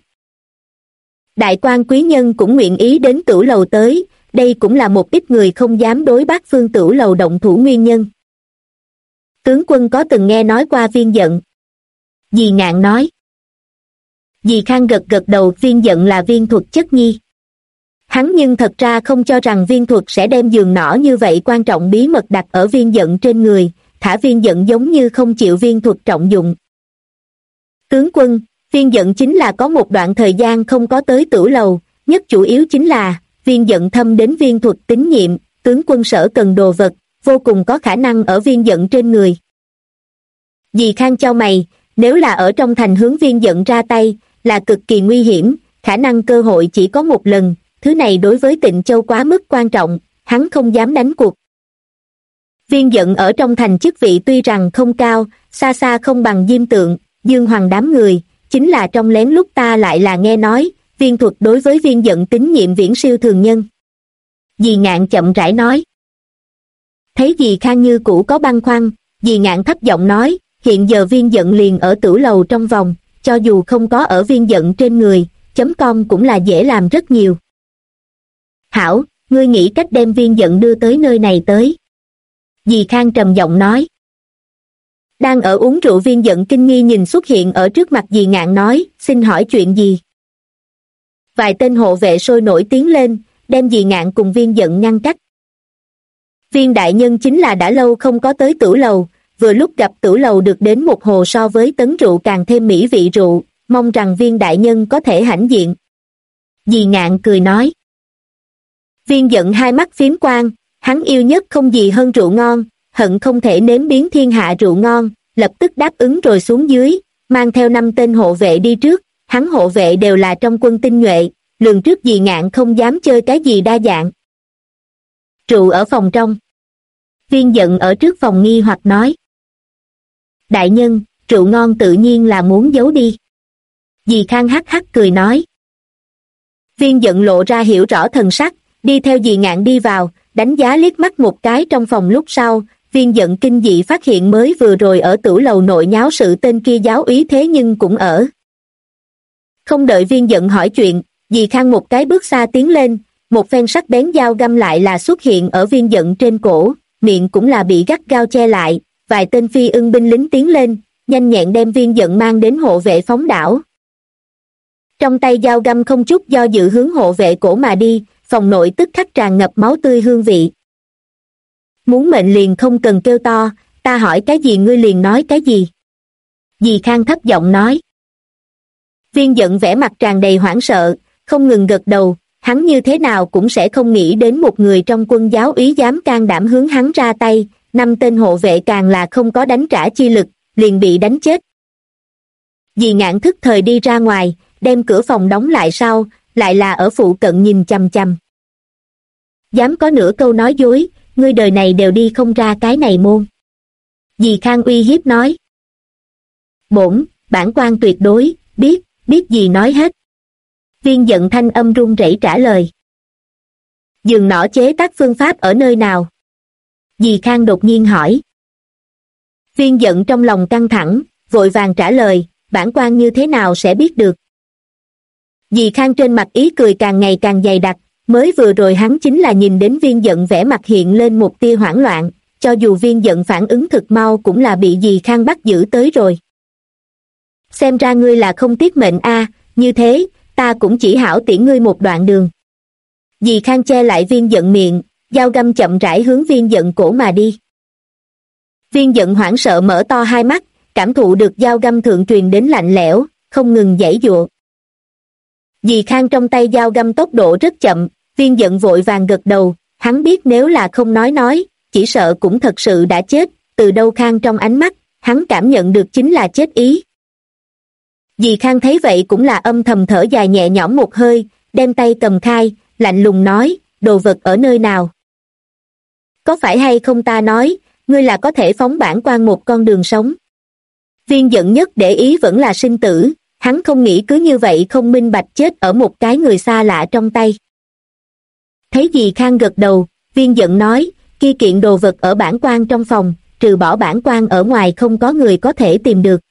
Đại quan quý nhân cũng nguyện ý đến Tửu Lầu tới, đây cũng là một ít người không dám đối Bát Phương Tửu Lầu động thủ nguyên nhân. Tướng quân có từng nghe nói qua Viên Dận? Dì Ngạn nói. Dì Khang gật gật đầu, Viên Dận là Viên thuật chất nhi. Hắn nhưng thật ra không cho rằng Viên thuật sẽ đem giường nỏ như vậy quan trọng bí mật đặt ở Viên Dận trên người, thả Viên Dận giống như không chịu Viên thuật trọng dụng. Tướng quân, Viên Dận chính là có một đoạn thời gian không có tới Tửu Lầu, nhất chủ yếu chính là Viên Dận thâm đến Viên thuật tín nhiệm, tướng quân sở cần đồ vật, vô cùng có khả năng ở Viên Dận trên người. Dì Khang chau mày, nếu là ở trong thành hướng Viên Dận ra tay, là cực kỳ nguy hiểm, khả năng cơ hội chỉ có một lần, thứ này đối với Tịnh Châu quá mức quan trọng, hắn không dám đánh cuộc. Viên Dận ở trong thành chức vị tuy rằng không cao, xa xa không bằng Diêm Tượng, Dương Hoàng đám người, chính là trong lén lúc ta lại là nghe nói, Viên thuật đối với Viên Dận tín nhiệm viễn siêu thường nhân. Dì Ngạn chậm rãi nói. Thấy dì Khang như cũ có băn khoăn, dì Ngạn thấp giọng nói, hiện giờ Viên Dận liền ở Tửu Lầu trong vòng, cho dù không có ở Viên Dận trên người, .com cũng là dễ làm rất nhiều. Hảo, ngươi nghĩ cách đem Viên Dận đưa tới nơi này tới. Dì Khang trầm giọng nói. Đang ở uống rượu Viên Dận kinh nghi nhìn xuất hiện ở trước mặt dì Ngạn nói, xin hỏi chuyện gì? Vài tên hộ vệ sôi nổi tiến lên, đem dì Ngạn cùng Viên Dận ngăn cách. Viên đại nhân chính là đã lâu không có tới Tửu Lầu, vừa lúc gặp Tửu Lầu được đến một hồ so với tấn rượu càng thêm mỹ vị rượu, mong rằng Viên đại nhân có thể hãnh diện. Dì Ngạn cười nói. Viên Dận hai mắt phiếm quang, hắn yêu nhất không gì hơn rượu ngon, hận không thể nếm biến thiên hạ rượu ngon, lập tức đáp ứng rồi xuống dưới, mang theo 5 tên hộ vệ đi trước, hắn hộ vệ đều là trong quân tinh nhuệ, lường trước dì Ngạn không dám chơi cái gì đa dạng. Rượu ở phòng trong. Viên Dận ở trước phòng nghi hoặc nói. Đại nhân, rượu ngon tự nhiên là muốn giấu đi. Dì Khang hắc hắc cười nói. Viên Dận lộ ra hiểu rõ thần sắc, đi theo dì Ngạn đi vào, đánh giá liếc mắt một cái trong phòng lúc sau, Viên Dận kinh dị phát hiện mới vừa rồi ở Tửu Lầu nội nháo sự tên kia giáo úy thế nhưng cũng ở. Không đợi Viên Dận hỏi chuyện, dì Khang một cái bước xa tiến lên, một phen sắc bén dao găm lại là xuất hiện ở Viên Dận trên cổ, miệng cũng là bị gắt gao che lại, vài tên phi ưng binh lính tiến lên, nhanh nhẹn đem Viên Dận mang đến hộ vệ phóng đảo. Trong tay dao găm không chút do dự hướng hộ vệ cổ mà đi, phòng nội tức khắc tràn ngập máu tươi hương vị. Muốn mệnh liền không cần kêu to, ta hỏi cái gì ngươi liền nói cái gì. Dì Khang thấp giọng nói. Viên Dận vẻ mặt tràn đầy hoảng sợ, không ngừng gật đầu, hắn như thế nào cũng sẽ không nghĩ đến một người trong quân giáo úy dám can đảm hướng hắn ra tay, 5 tên hộ vệ càng là không có đánh trả chi lực, liền bị đánh chết. Dì Ngạn thức thời đi ra ngoài, đem cửa phòng đóng lại sau, lại là ở phụ cận nhìn chằm chằm. Dám có nửa câu nói dối, ngươi đời này đều đi không ra cái này môn. Dì Khang uy hiếp nói. Bản quan tuyệt đối, biết gì nói hết. Viên Dận thanh âm run rẩy trả lời. Giường nỏ chế tác phương pháp ở nơi nào? Dì Khang đột nhiên hỏi. Viên Dận trong lòng căng thẳng, vội vàng trả lời, bản quan như thế nào sẽ biết được. Dì Khang trên mặt ý cười càng ngày càng dày đặc, mới vừa rồi hắn chính là nhìn đến Viên Dận vẻ mặt hiện lên một tia hoảng loạn, cho dù Viên Dận phản ứng thực mau cũng là bị dì Khang bắt giữ tới rồi. Xem ra ngươi là không tiếc mệnh a, như thế, ta cũng chỉ hảo tiễn ngươi một đoạn đường. Dì Khang che lại Viên Dận miệng, dao găm chậm rãi hướng Viên Dận cổ mà đi. Viên Dận hoảng sợ mở to hai mắt, cảm thụ được dao găm thượng truyền đến lạnh lẽo, không ngừng giãy giụa. Dì Khang trong tay dao găm tốc độ rất chậm, Viên Dận vội vàng gật đầu, hắn biết nếu là không nói, chỉ sợ cũng thật sự đã chết, từ Đâu Khang trong ánh mắt, hắn cảm nhận được chính là chết ý. Dì Khang thấy vậy cũng là âm thầm thở dài nhẹ nhõm một hơi, đem tay cầm khai, lạnh lùng nói, đồ vật ở nơi nào? Có phải hay không ta nói, ngươi là có thể phóng bản quan một con đường sống. Viên Dận nhất để ý vẫn là sinh tử, hắn không nghĩ cứ như vậy không minh bạch chết ở một cái người xa lạ trong tay. Thấy dì Khang gật đầu, Viên Dận nói, kia kiện đồ vật ở bản quan trong phòng, trừ bỏ bản quan ở ngoài không có người có thể tìm được.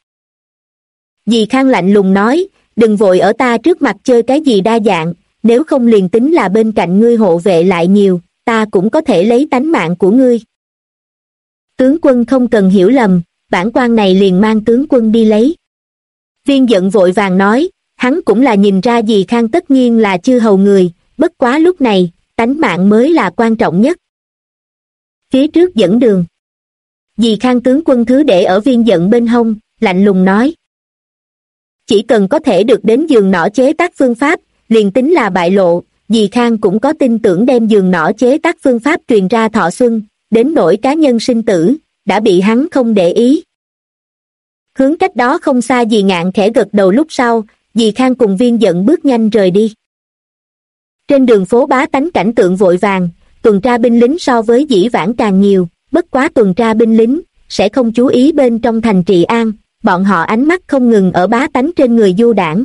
Dì Khang lạnh lùng nói, đừng vội ở ta trước mặt chơi cái gì đa dạng, nếu không liền tính là bên cạnh ngươi hộ vệ lại nhiều, ta cũng có thể lấy tánh mạng của ngươi. Tướng quân không cần hiểu lầm, bản quan này liền mang tướng quân đi lấy. Viên Dận vội vàng nói, hắn cũng là nhìn ra dì Khang tất nhiên là chư hầu người, bất quá lúc này, tánh mạng mới là quan trọng nhất. Phía trước dẫn đường. Dì Khang tướng quân thứ để ở Viên Dận bên hông, lạnh lùng nói. Chỉ cần có thể được đến giường nỏ chế tác phương pháp, liền tính là bại lộ, dì Khang cũng có tin tưởng đem giường nỏ chế tác phương pháp truyền ra thọ xuân, đến nỗi cá nhân sinh tử, đã bị hắn không để ý. Hướng cách đó không xa dì Ngạn khẽ gật đầu lúc sau, dì Khang cùng Viên Dận bước nhanh rời đi. Trên đường phố bá tánh cảnh tượng vội vàng, tuần tra binh lính so với dĩ vãng càng nhiều, bất quá tuần tra binh lính sẽ không chú ý bên trong thành trị an, bọn họ ánh mắt không ngừng ở bá tánh trên người du đảng.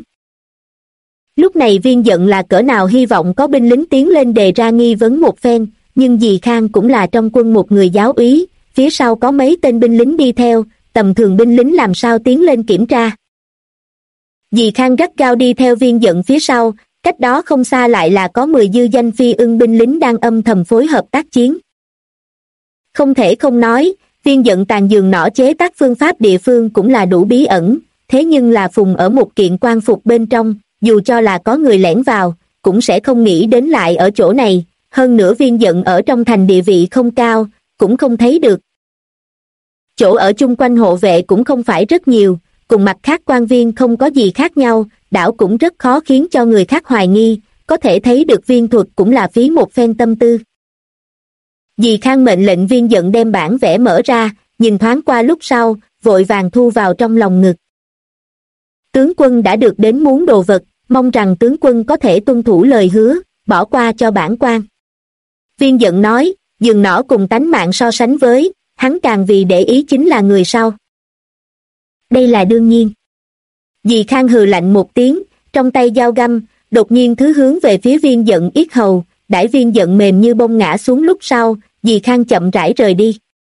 Lúc này Viên Dận là cỡ nào hy vọng có binh lính tiến lên đề ra nghi vấn một phen, nhưng dì Khang cũng là trong quân một người giáo úy, phía sau có mấy tên binh lính đi theo, tầm thường binh lính làm sao tiến lên kiểm tra. Dì Khang gắt gao đi theo Viên Dận phía sau, cách đó không xa lại là có 10 dư danh phi ưng binh lính đang âm thầm phối hợp tác chiến. Không thể không nói, Viên Dận tàn giường nỏ chế tác phương pháp địa phương cũng là đủ bí ẩn, thế nhưng là phùng ở một kiện quan phục bên trong, dù cho là có người lẻn vào, cũng sẽ không nghĩ đến lại ở chỗ này, hơn nữa Viên Dận ở trong thành địa vị không cao, cũng không thấy được. Chỗ ở chung quanh hộ vệ cũng không phải rất nhiều, cùng mặt khác quan viên không có gì khác nhau, đảo cũng rất khó khiến cho người khác hoài nghi, có thể thấy được Viên Thuật cũng là phí một phen tâm tư. Dì Khang mệnh lệnh Viên Dận đem bản vẽ mở ra, nhìn thoáng qua lúc sau, vội vàng thu vào trong lòng ngực. Tướng quân đã được đến muốn đồ vật, mong rằng tướng quân có thể tuân thủ lời hứa, bỏ qua cho bản quan. Viên Dận nói, giường nỏ cùng tánh mạng so sánh với, hắn càng vì để ý chính là người sau. Đây là đương nhiên. Dì Khang hừ lạnh một tiếng, trong tay dao găm, đột nhiên thứ hướng về phía Viên Dận yết hầu, đãi Viên Dận mềm như bông ngã xuống lúc sau, dì Khang chậm rãi rời đi.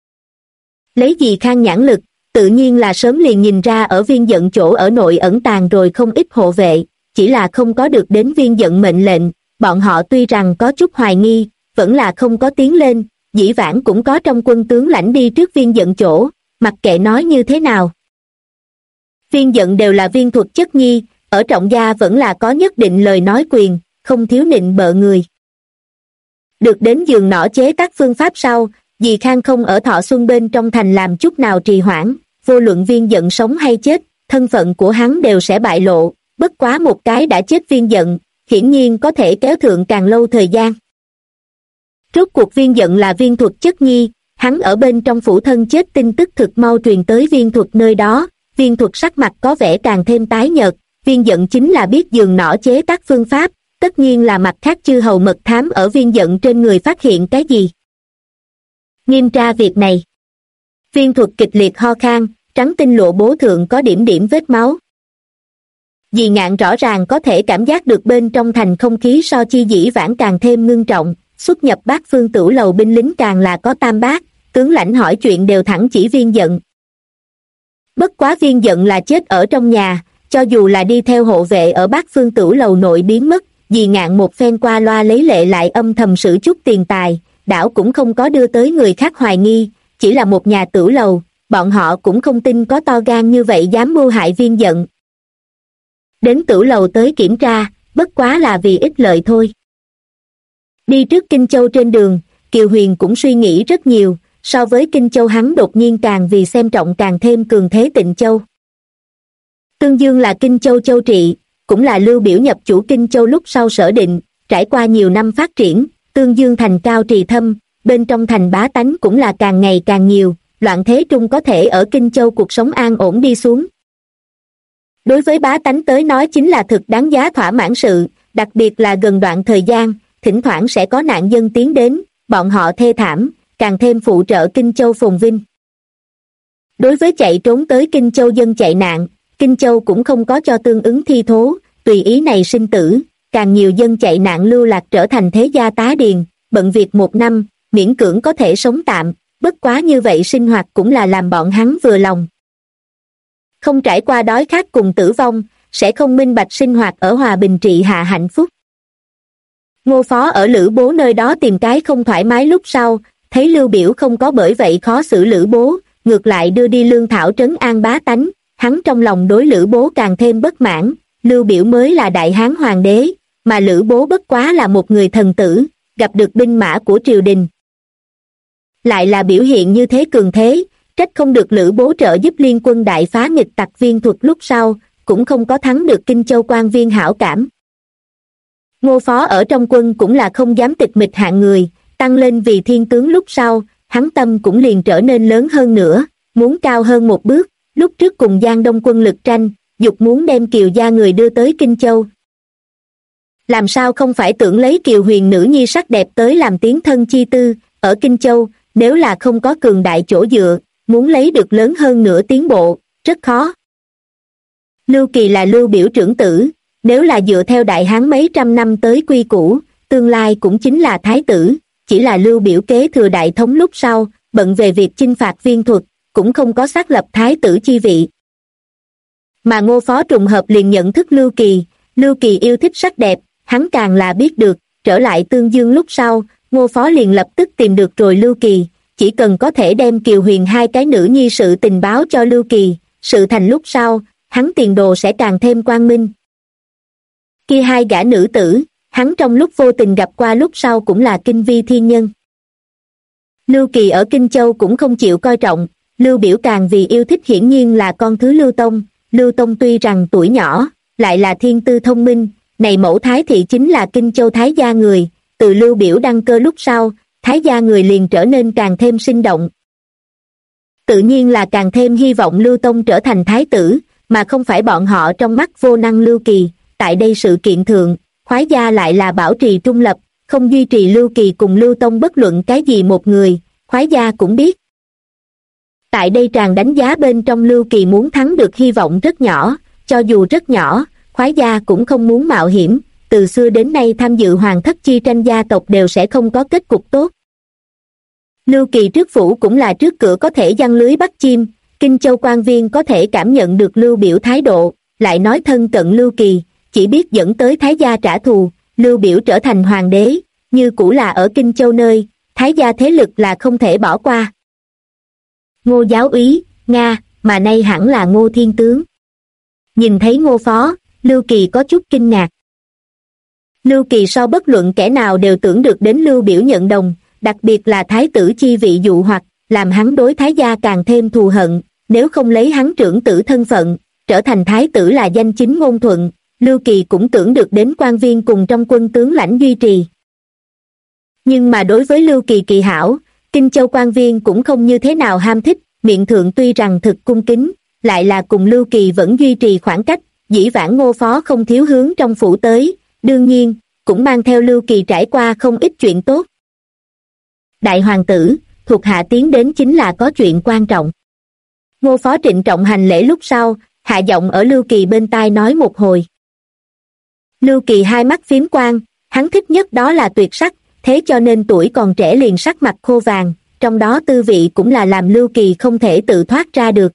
Lấy dì Khang nhãn lực, tự nhiên là sớm liền nhìn ra ở Viên Dận chỗ ở nội ẩn tàng rồi không ít hộ vệ, chỉ là không có được đến Viên Dận mệnh lệnh, bọn họ tuy rằng có chút hoài nghi, vẫn là không có tiến lên, dĩ vãng cũng có trong quân tướng lãnh đi trước Viên Dận chỗ, mặc kệ nói như thế nào. Viên Dận đều là Viên Thuật chất nhi, ở Trọng gia vẫn là có nhất định lời nói quyền, không thiếu nịnh bợ người. Được đến giường nỏ chế các phương pháp sau, dì Khang không ở Thọ Xuân bên trong thành làm chút nào trì hoãn, vô luận Viên Dận sống hay chết, thân phận của hắn đều sẽ bại lộ, bất quá một cái đã chết Viên Dận, hiển nhiên có thể kéo thượng càng lâu thời gian. Rốt cuộc Viên Dận là Viên Thuật chất nhi, hắn ở bên trong phủ thân chết tin tức thực mau truyền tới Viên Thuật nơi đó, Viên Thuật sắc mặt có vẻ càng thêm tái nhợt, Viên Dận chính là biết giường nỏ chế tác phương pháp, tất nhiên là mặt khác chư hầu mật thám ở Viên Dận trên người phát hiện cái gì. Nghiêm tra việc này. Viên Thuật kịch liệt ho khan, trắng tinh lộ bố thượng có điểm điểm vết máu. Dì Ngạn rõ ràng có thể cảm giác được bên trong thành không khí so chi dĩ vãng càng thêm ngưng trọng, xuất nhập Bát Phương Tửu lầu binh lính càng là có tam bát, tướng lãnh hỏi chuyện đều thẳng chỉ Viên Dận. Bất quá Viên Dận là chết ở trong nhà, cho dù là đi theo hộ vệ ở Bát Phương Tửu lầu nội biến mất, dì Ngạn một phen qua loa lấy lệ lại âm thầm sử chút tiền tài, đảo cũng không có đưa tới người khác hoài nghi, chỉ là một nhà tửu lầu, bọn họ cũng không tin có to gan như vậy dám mưu hại Viên Dận. Đến tửu lầu tới kiểm tra, bất quá là vì ích lợi thôi. Đi trước Kinh Châu trên đường, Kiều Huyền cũng suy nghĩ rất nhiều, so với Kinh Châu hắn đột nhiên càng vì xem trọng càng thêm cường thế Tịnh Châu. Tương Dương là Kinh Châu châu trị, cũng là Lưu Biểu nhập chủ Kinh Châu lúc sau sở định, trải qua nhiều năm phát triển, Tương Dương thành cao trì thâm, bên trong thành bá tánh cũng là càng ngày càng nhiều, loạn thế trung có thể ở Kinh Châu cuộc sống an ổn đi xuống. Đối với bá tánh tới nói chính là thực đáng giá thỏa mãn sự, đặc biệt là gần đoạn thời gian, thỉnh thoảng sẽ có nạn dân tiến đến, bọn họ thê thảm, càng thêm phụ trợ Kinh Châu phồn vinh. Đối với chạy trốn tới Kinh Châu dân chạy nạn, Kinh Châu cũng không có cho tương ứng thi thố, tùy ý này sinh tử, càng nhiều dân chạy nạn lưu lạc trở thành thế gia tá điền, bận việc một năm, miễn cưỡng có thể sống tạm, bất quá như vậy sinh hoạt cũng là làm bọn hắn vừa lòng. Không trải qua đói khát cùng tử vong, sẽ không minh bạch sinh hoạt ở hòa bình trị hạ hạnh phúc. Ngô Phó ở Lữ Bố nơi đó tìm cái không thoải mái lúc sau, thấy Lưu Biểu không có bởi vậy khó xử Lữ Bố, ngược lại đưa đi lương thảo trấn an bá tánh, hắn trong lòng đối Lữ Bố càng thêm bất mãn, Lưu Biểu mới là đại hán hoàng đế, mà Lữ Bố bất quá là một người thần tử, gặp được binh mã của triều đình. Lại là biểu hiện như thế cường thế, trách không được Lữ Bố trợ giúp liên quân đại phá nghịch tặc Viên Thuật lúc sau, cũng không có thắng được Kinh Châu quan viên hảo cảm. Ngô Phó ở trong quân cũng là không dám tịch mịch hạng người, tăng lên vì thiên tướng lúc sau, hắn tâm cũng liền trở nên lớn hơn nữa, muốn cao hơn một bước, lúc trước cùng Giang Đông quân lực tranh, dục muốn đem Kiều gia người đưa tới Kinh Châu. Làm sao không phải tưởng lấy Kiều huyền nữ nhi sắc đẹp tới làm tiến thân chi tư, ở Kinh Châu, nếu là không có cường đại chỗ dựa, muốn lấy được lớn hơn nữa tiến bộ, rất khó. Lưu Kỳ là Lưu Biểu trưởng tử, nếu là dựa theo đại hán mấy trăm năm tới quy củ, tương lai cũng chính là thái tử, chỉ là Lưu Biểu kế thừa đại thống lúc sau, bận về việc chinh phạt Viên Thuật, cũng không có xác lập thái tử chi vị. Mà Ngô Phó trùng hợp liền nhận thức Lưu Kỳ yêu thích sắc đẹp, hắn càng là biết được, trở lại Tương Dương lúc sau, Ngô Phó liền lập tức tìm được rồi Lưu Kỳ, chỉ cần có thể đem Kiều Huyền hai cái nữ nhi sự tình báo cho Lưu Kỳ, sự thành lúc sau, hắn tiền đồ sẽ càng thêm quang minh. Kia hai gã nữ tử, hắn trong lúc vô tình gặp qua lúc sau cũng là kinh vi thiên nhân. Lưu Kỳ ở Kinh Châu cũng không chịu coi trọng, Lưu Biểu càng vì yêu thích hiển nhiên là con thứ Lưu Tông tuy rằng tuổi nhỏ, lại là thiên tư thông minh, này mẫu Thái thị chính là Kinh Châu Thái gia người, từ Lưu Biểu đăng cơ lúc sau, Thái gia người liền trở nên càng thêm sinh động. Tự nhiên là càng thêm hy vọng Lưu Tông trở thành thái tử, mà không phải bọn họ trong mắt vô năng Lưu Kỳ. Tại đây sự kiện thượng, khoái gia lại là bảo trì trung lập, không duy trì Lưu Kỳ cùng Lưu Tông bất luận cái gì một người, khoái gia cũng biết. Tại đây tràng đánh giá bên trong Lưu Kỳ muốn thắng được hy vọng rất nhỏ, cho dù rất nhỏ, khoái gia cũng không muốn mạo hiểm, từ xưa đến nay tham dự hoàng thất chi tranh gia tộc đều sẽ không có kết cục tốt. Lưu Kỳ trước phủ cũng là trước cửa có thể giăng lưới bắt chim, Kinh Châu quan viên có thể cảm nhận được Lưu Biểu thái độ, lại nói thân cận Lưu Kỳ, chỉ biết dẫn tới Thái gia trả thù, Lưu Biểu trở thành hoàng đế, như cũ là ở Kinh Châu nơi, Thái gia thế lực là không thể bỏ qua. Ngô giáo úy, Nga, mà nay hẳn là Ngô thiên tướng. Nhìn thấy Ngô Phó, Lưu Kỳ có chút kinh ngạc. Lưu Kỳ sau bất luận kẻ nào đều tưởng được đến Lưu Biểu nhận đồng, đặc biệt là thái tử chi vị dụ hoặc, làm hắn đối Thái gia càng thêm thù hận, nếu không lấy hắn trưởng tử thân phận, trở thành thái tử là danh chính ngôn thuận, Lưu Kỳ cũng tưởng được đến quan viên cùng trong quân tướng lãnh duy trì. Nhưng mà đối với Lưu Kỳ kỳ hảo, Kinh Châu quan viên cũng không như thế nào ham thích, miệng thượng tuy rằng thực cung kính, lại là cùng Lưu Kỳ vẫn duy trì khoảng cách, dĩ vãng Ngô Phó không thiếu hướng trong phủ tới, đương nhiên, cũng mang theo Lưu Kỳ trải qua không ít chuyện tốt. Đại hoàng tử, thuộc hạ tiến đến chính là có chuyện quan trọng. Ngô Phó trịnh trọng hành lễ lúc sau, hạ giọng ở Lưu Kỳ bên tai nói một hồi. Lưu Kỳ hai mắt phím quang, hắn thích nhất đó là tuyệt sắc, thế cho nên tuổi còn trẻ liền sắc mặt khô vàng, trong đó tư vị cũng là làm Lưu Kỳ không thể tự thoát ra được.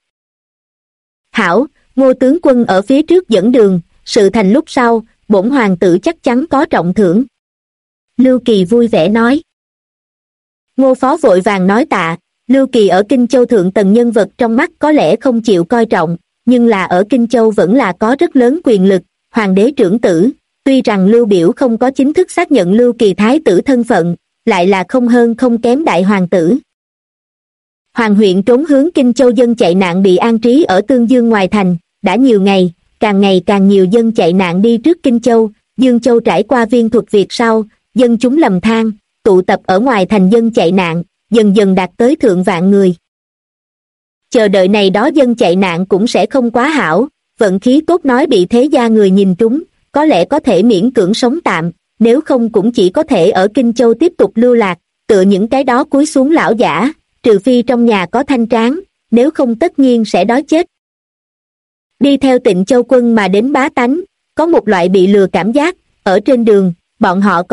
Hảo, Ngô tướng quân ở phía trước dẫn đường, sự thành lúc sau, bổn hoàng tử chắc chắn có trọng thưởng. Lưu Kỳ vui vẻ nói. Ngô Phó vội vàng nói tạ, Lưu Kỳ ở Kinh Châu thượng tầng nhân vật trong mắt có lẽ không chịu coi trọng, nhưng là ở Kinh Châu vẫn là có rất lớn quyền lực, hoàng đế trưởng tử, tuy rằng Lưu Biểu không có chính thức xác nhận Lưu Kỳ thái tử thân phận, lại là không hơn không kém đại hoàng tử. Hoàng huyện trốn hướng Kinh Châu dân chạy nạn bị an trí ở Tương Dương ngoài thành, đã nhiều ngày càng nhiều dân chạy nạn đi trước Kinh Châu, Dương Châu trải qua viên thuật việc sau, dân chúng lầm than, tụ tập ở ngoài thành dân chạy nạn, dần dần đạt tới thượng vạn người. Chờ đợi này đó dân chạy nạn cũng sẽ không quá hảo, vận khí tốt nói bị thế gia người nhìn trúng, có lẽ có thể miễn cưỡng sống tạm, nếu không cũng chỉ có thể ở Kinh Châu tiếp tục lưu lạc, tựa những cái đó cúi xuống lão giả, trừ phi trong nhà có thanh tráng, nếu không tất nhiên sẽ đói chết. Đi theo Tịnh Châu quân mà đến bá tánh, có một loại bị lừa cảm giác, ở trên đường, bọn họ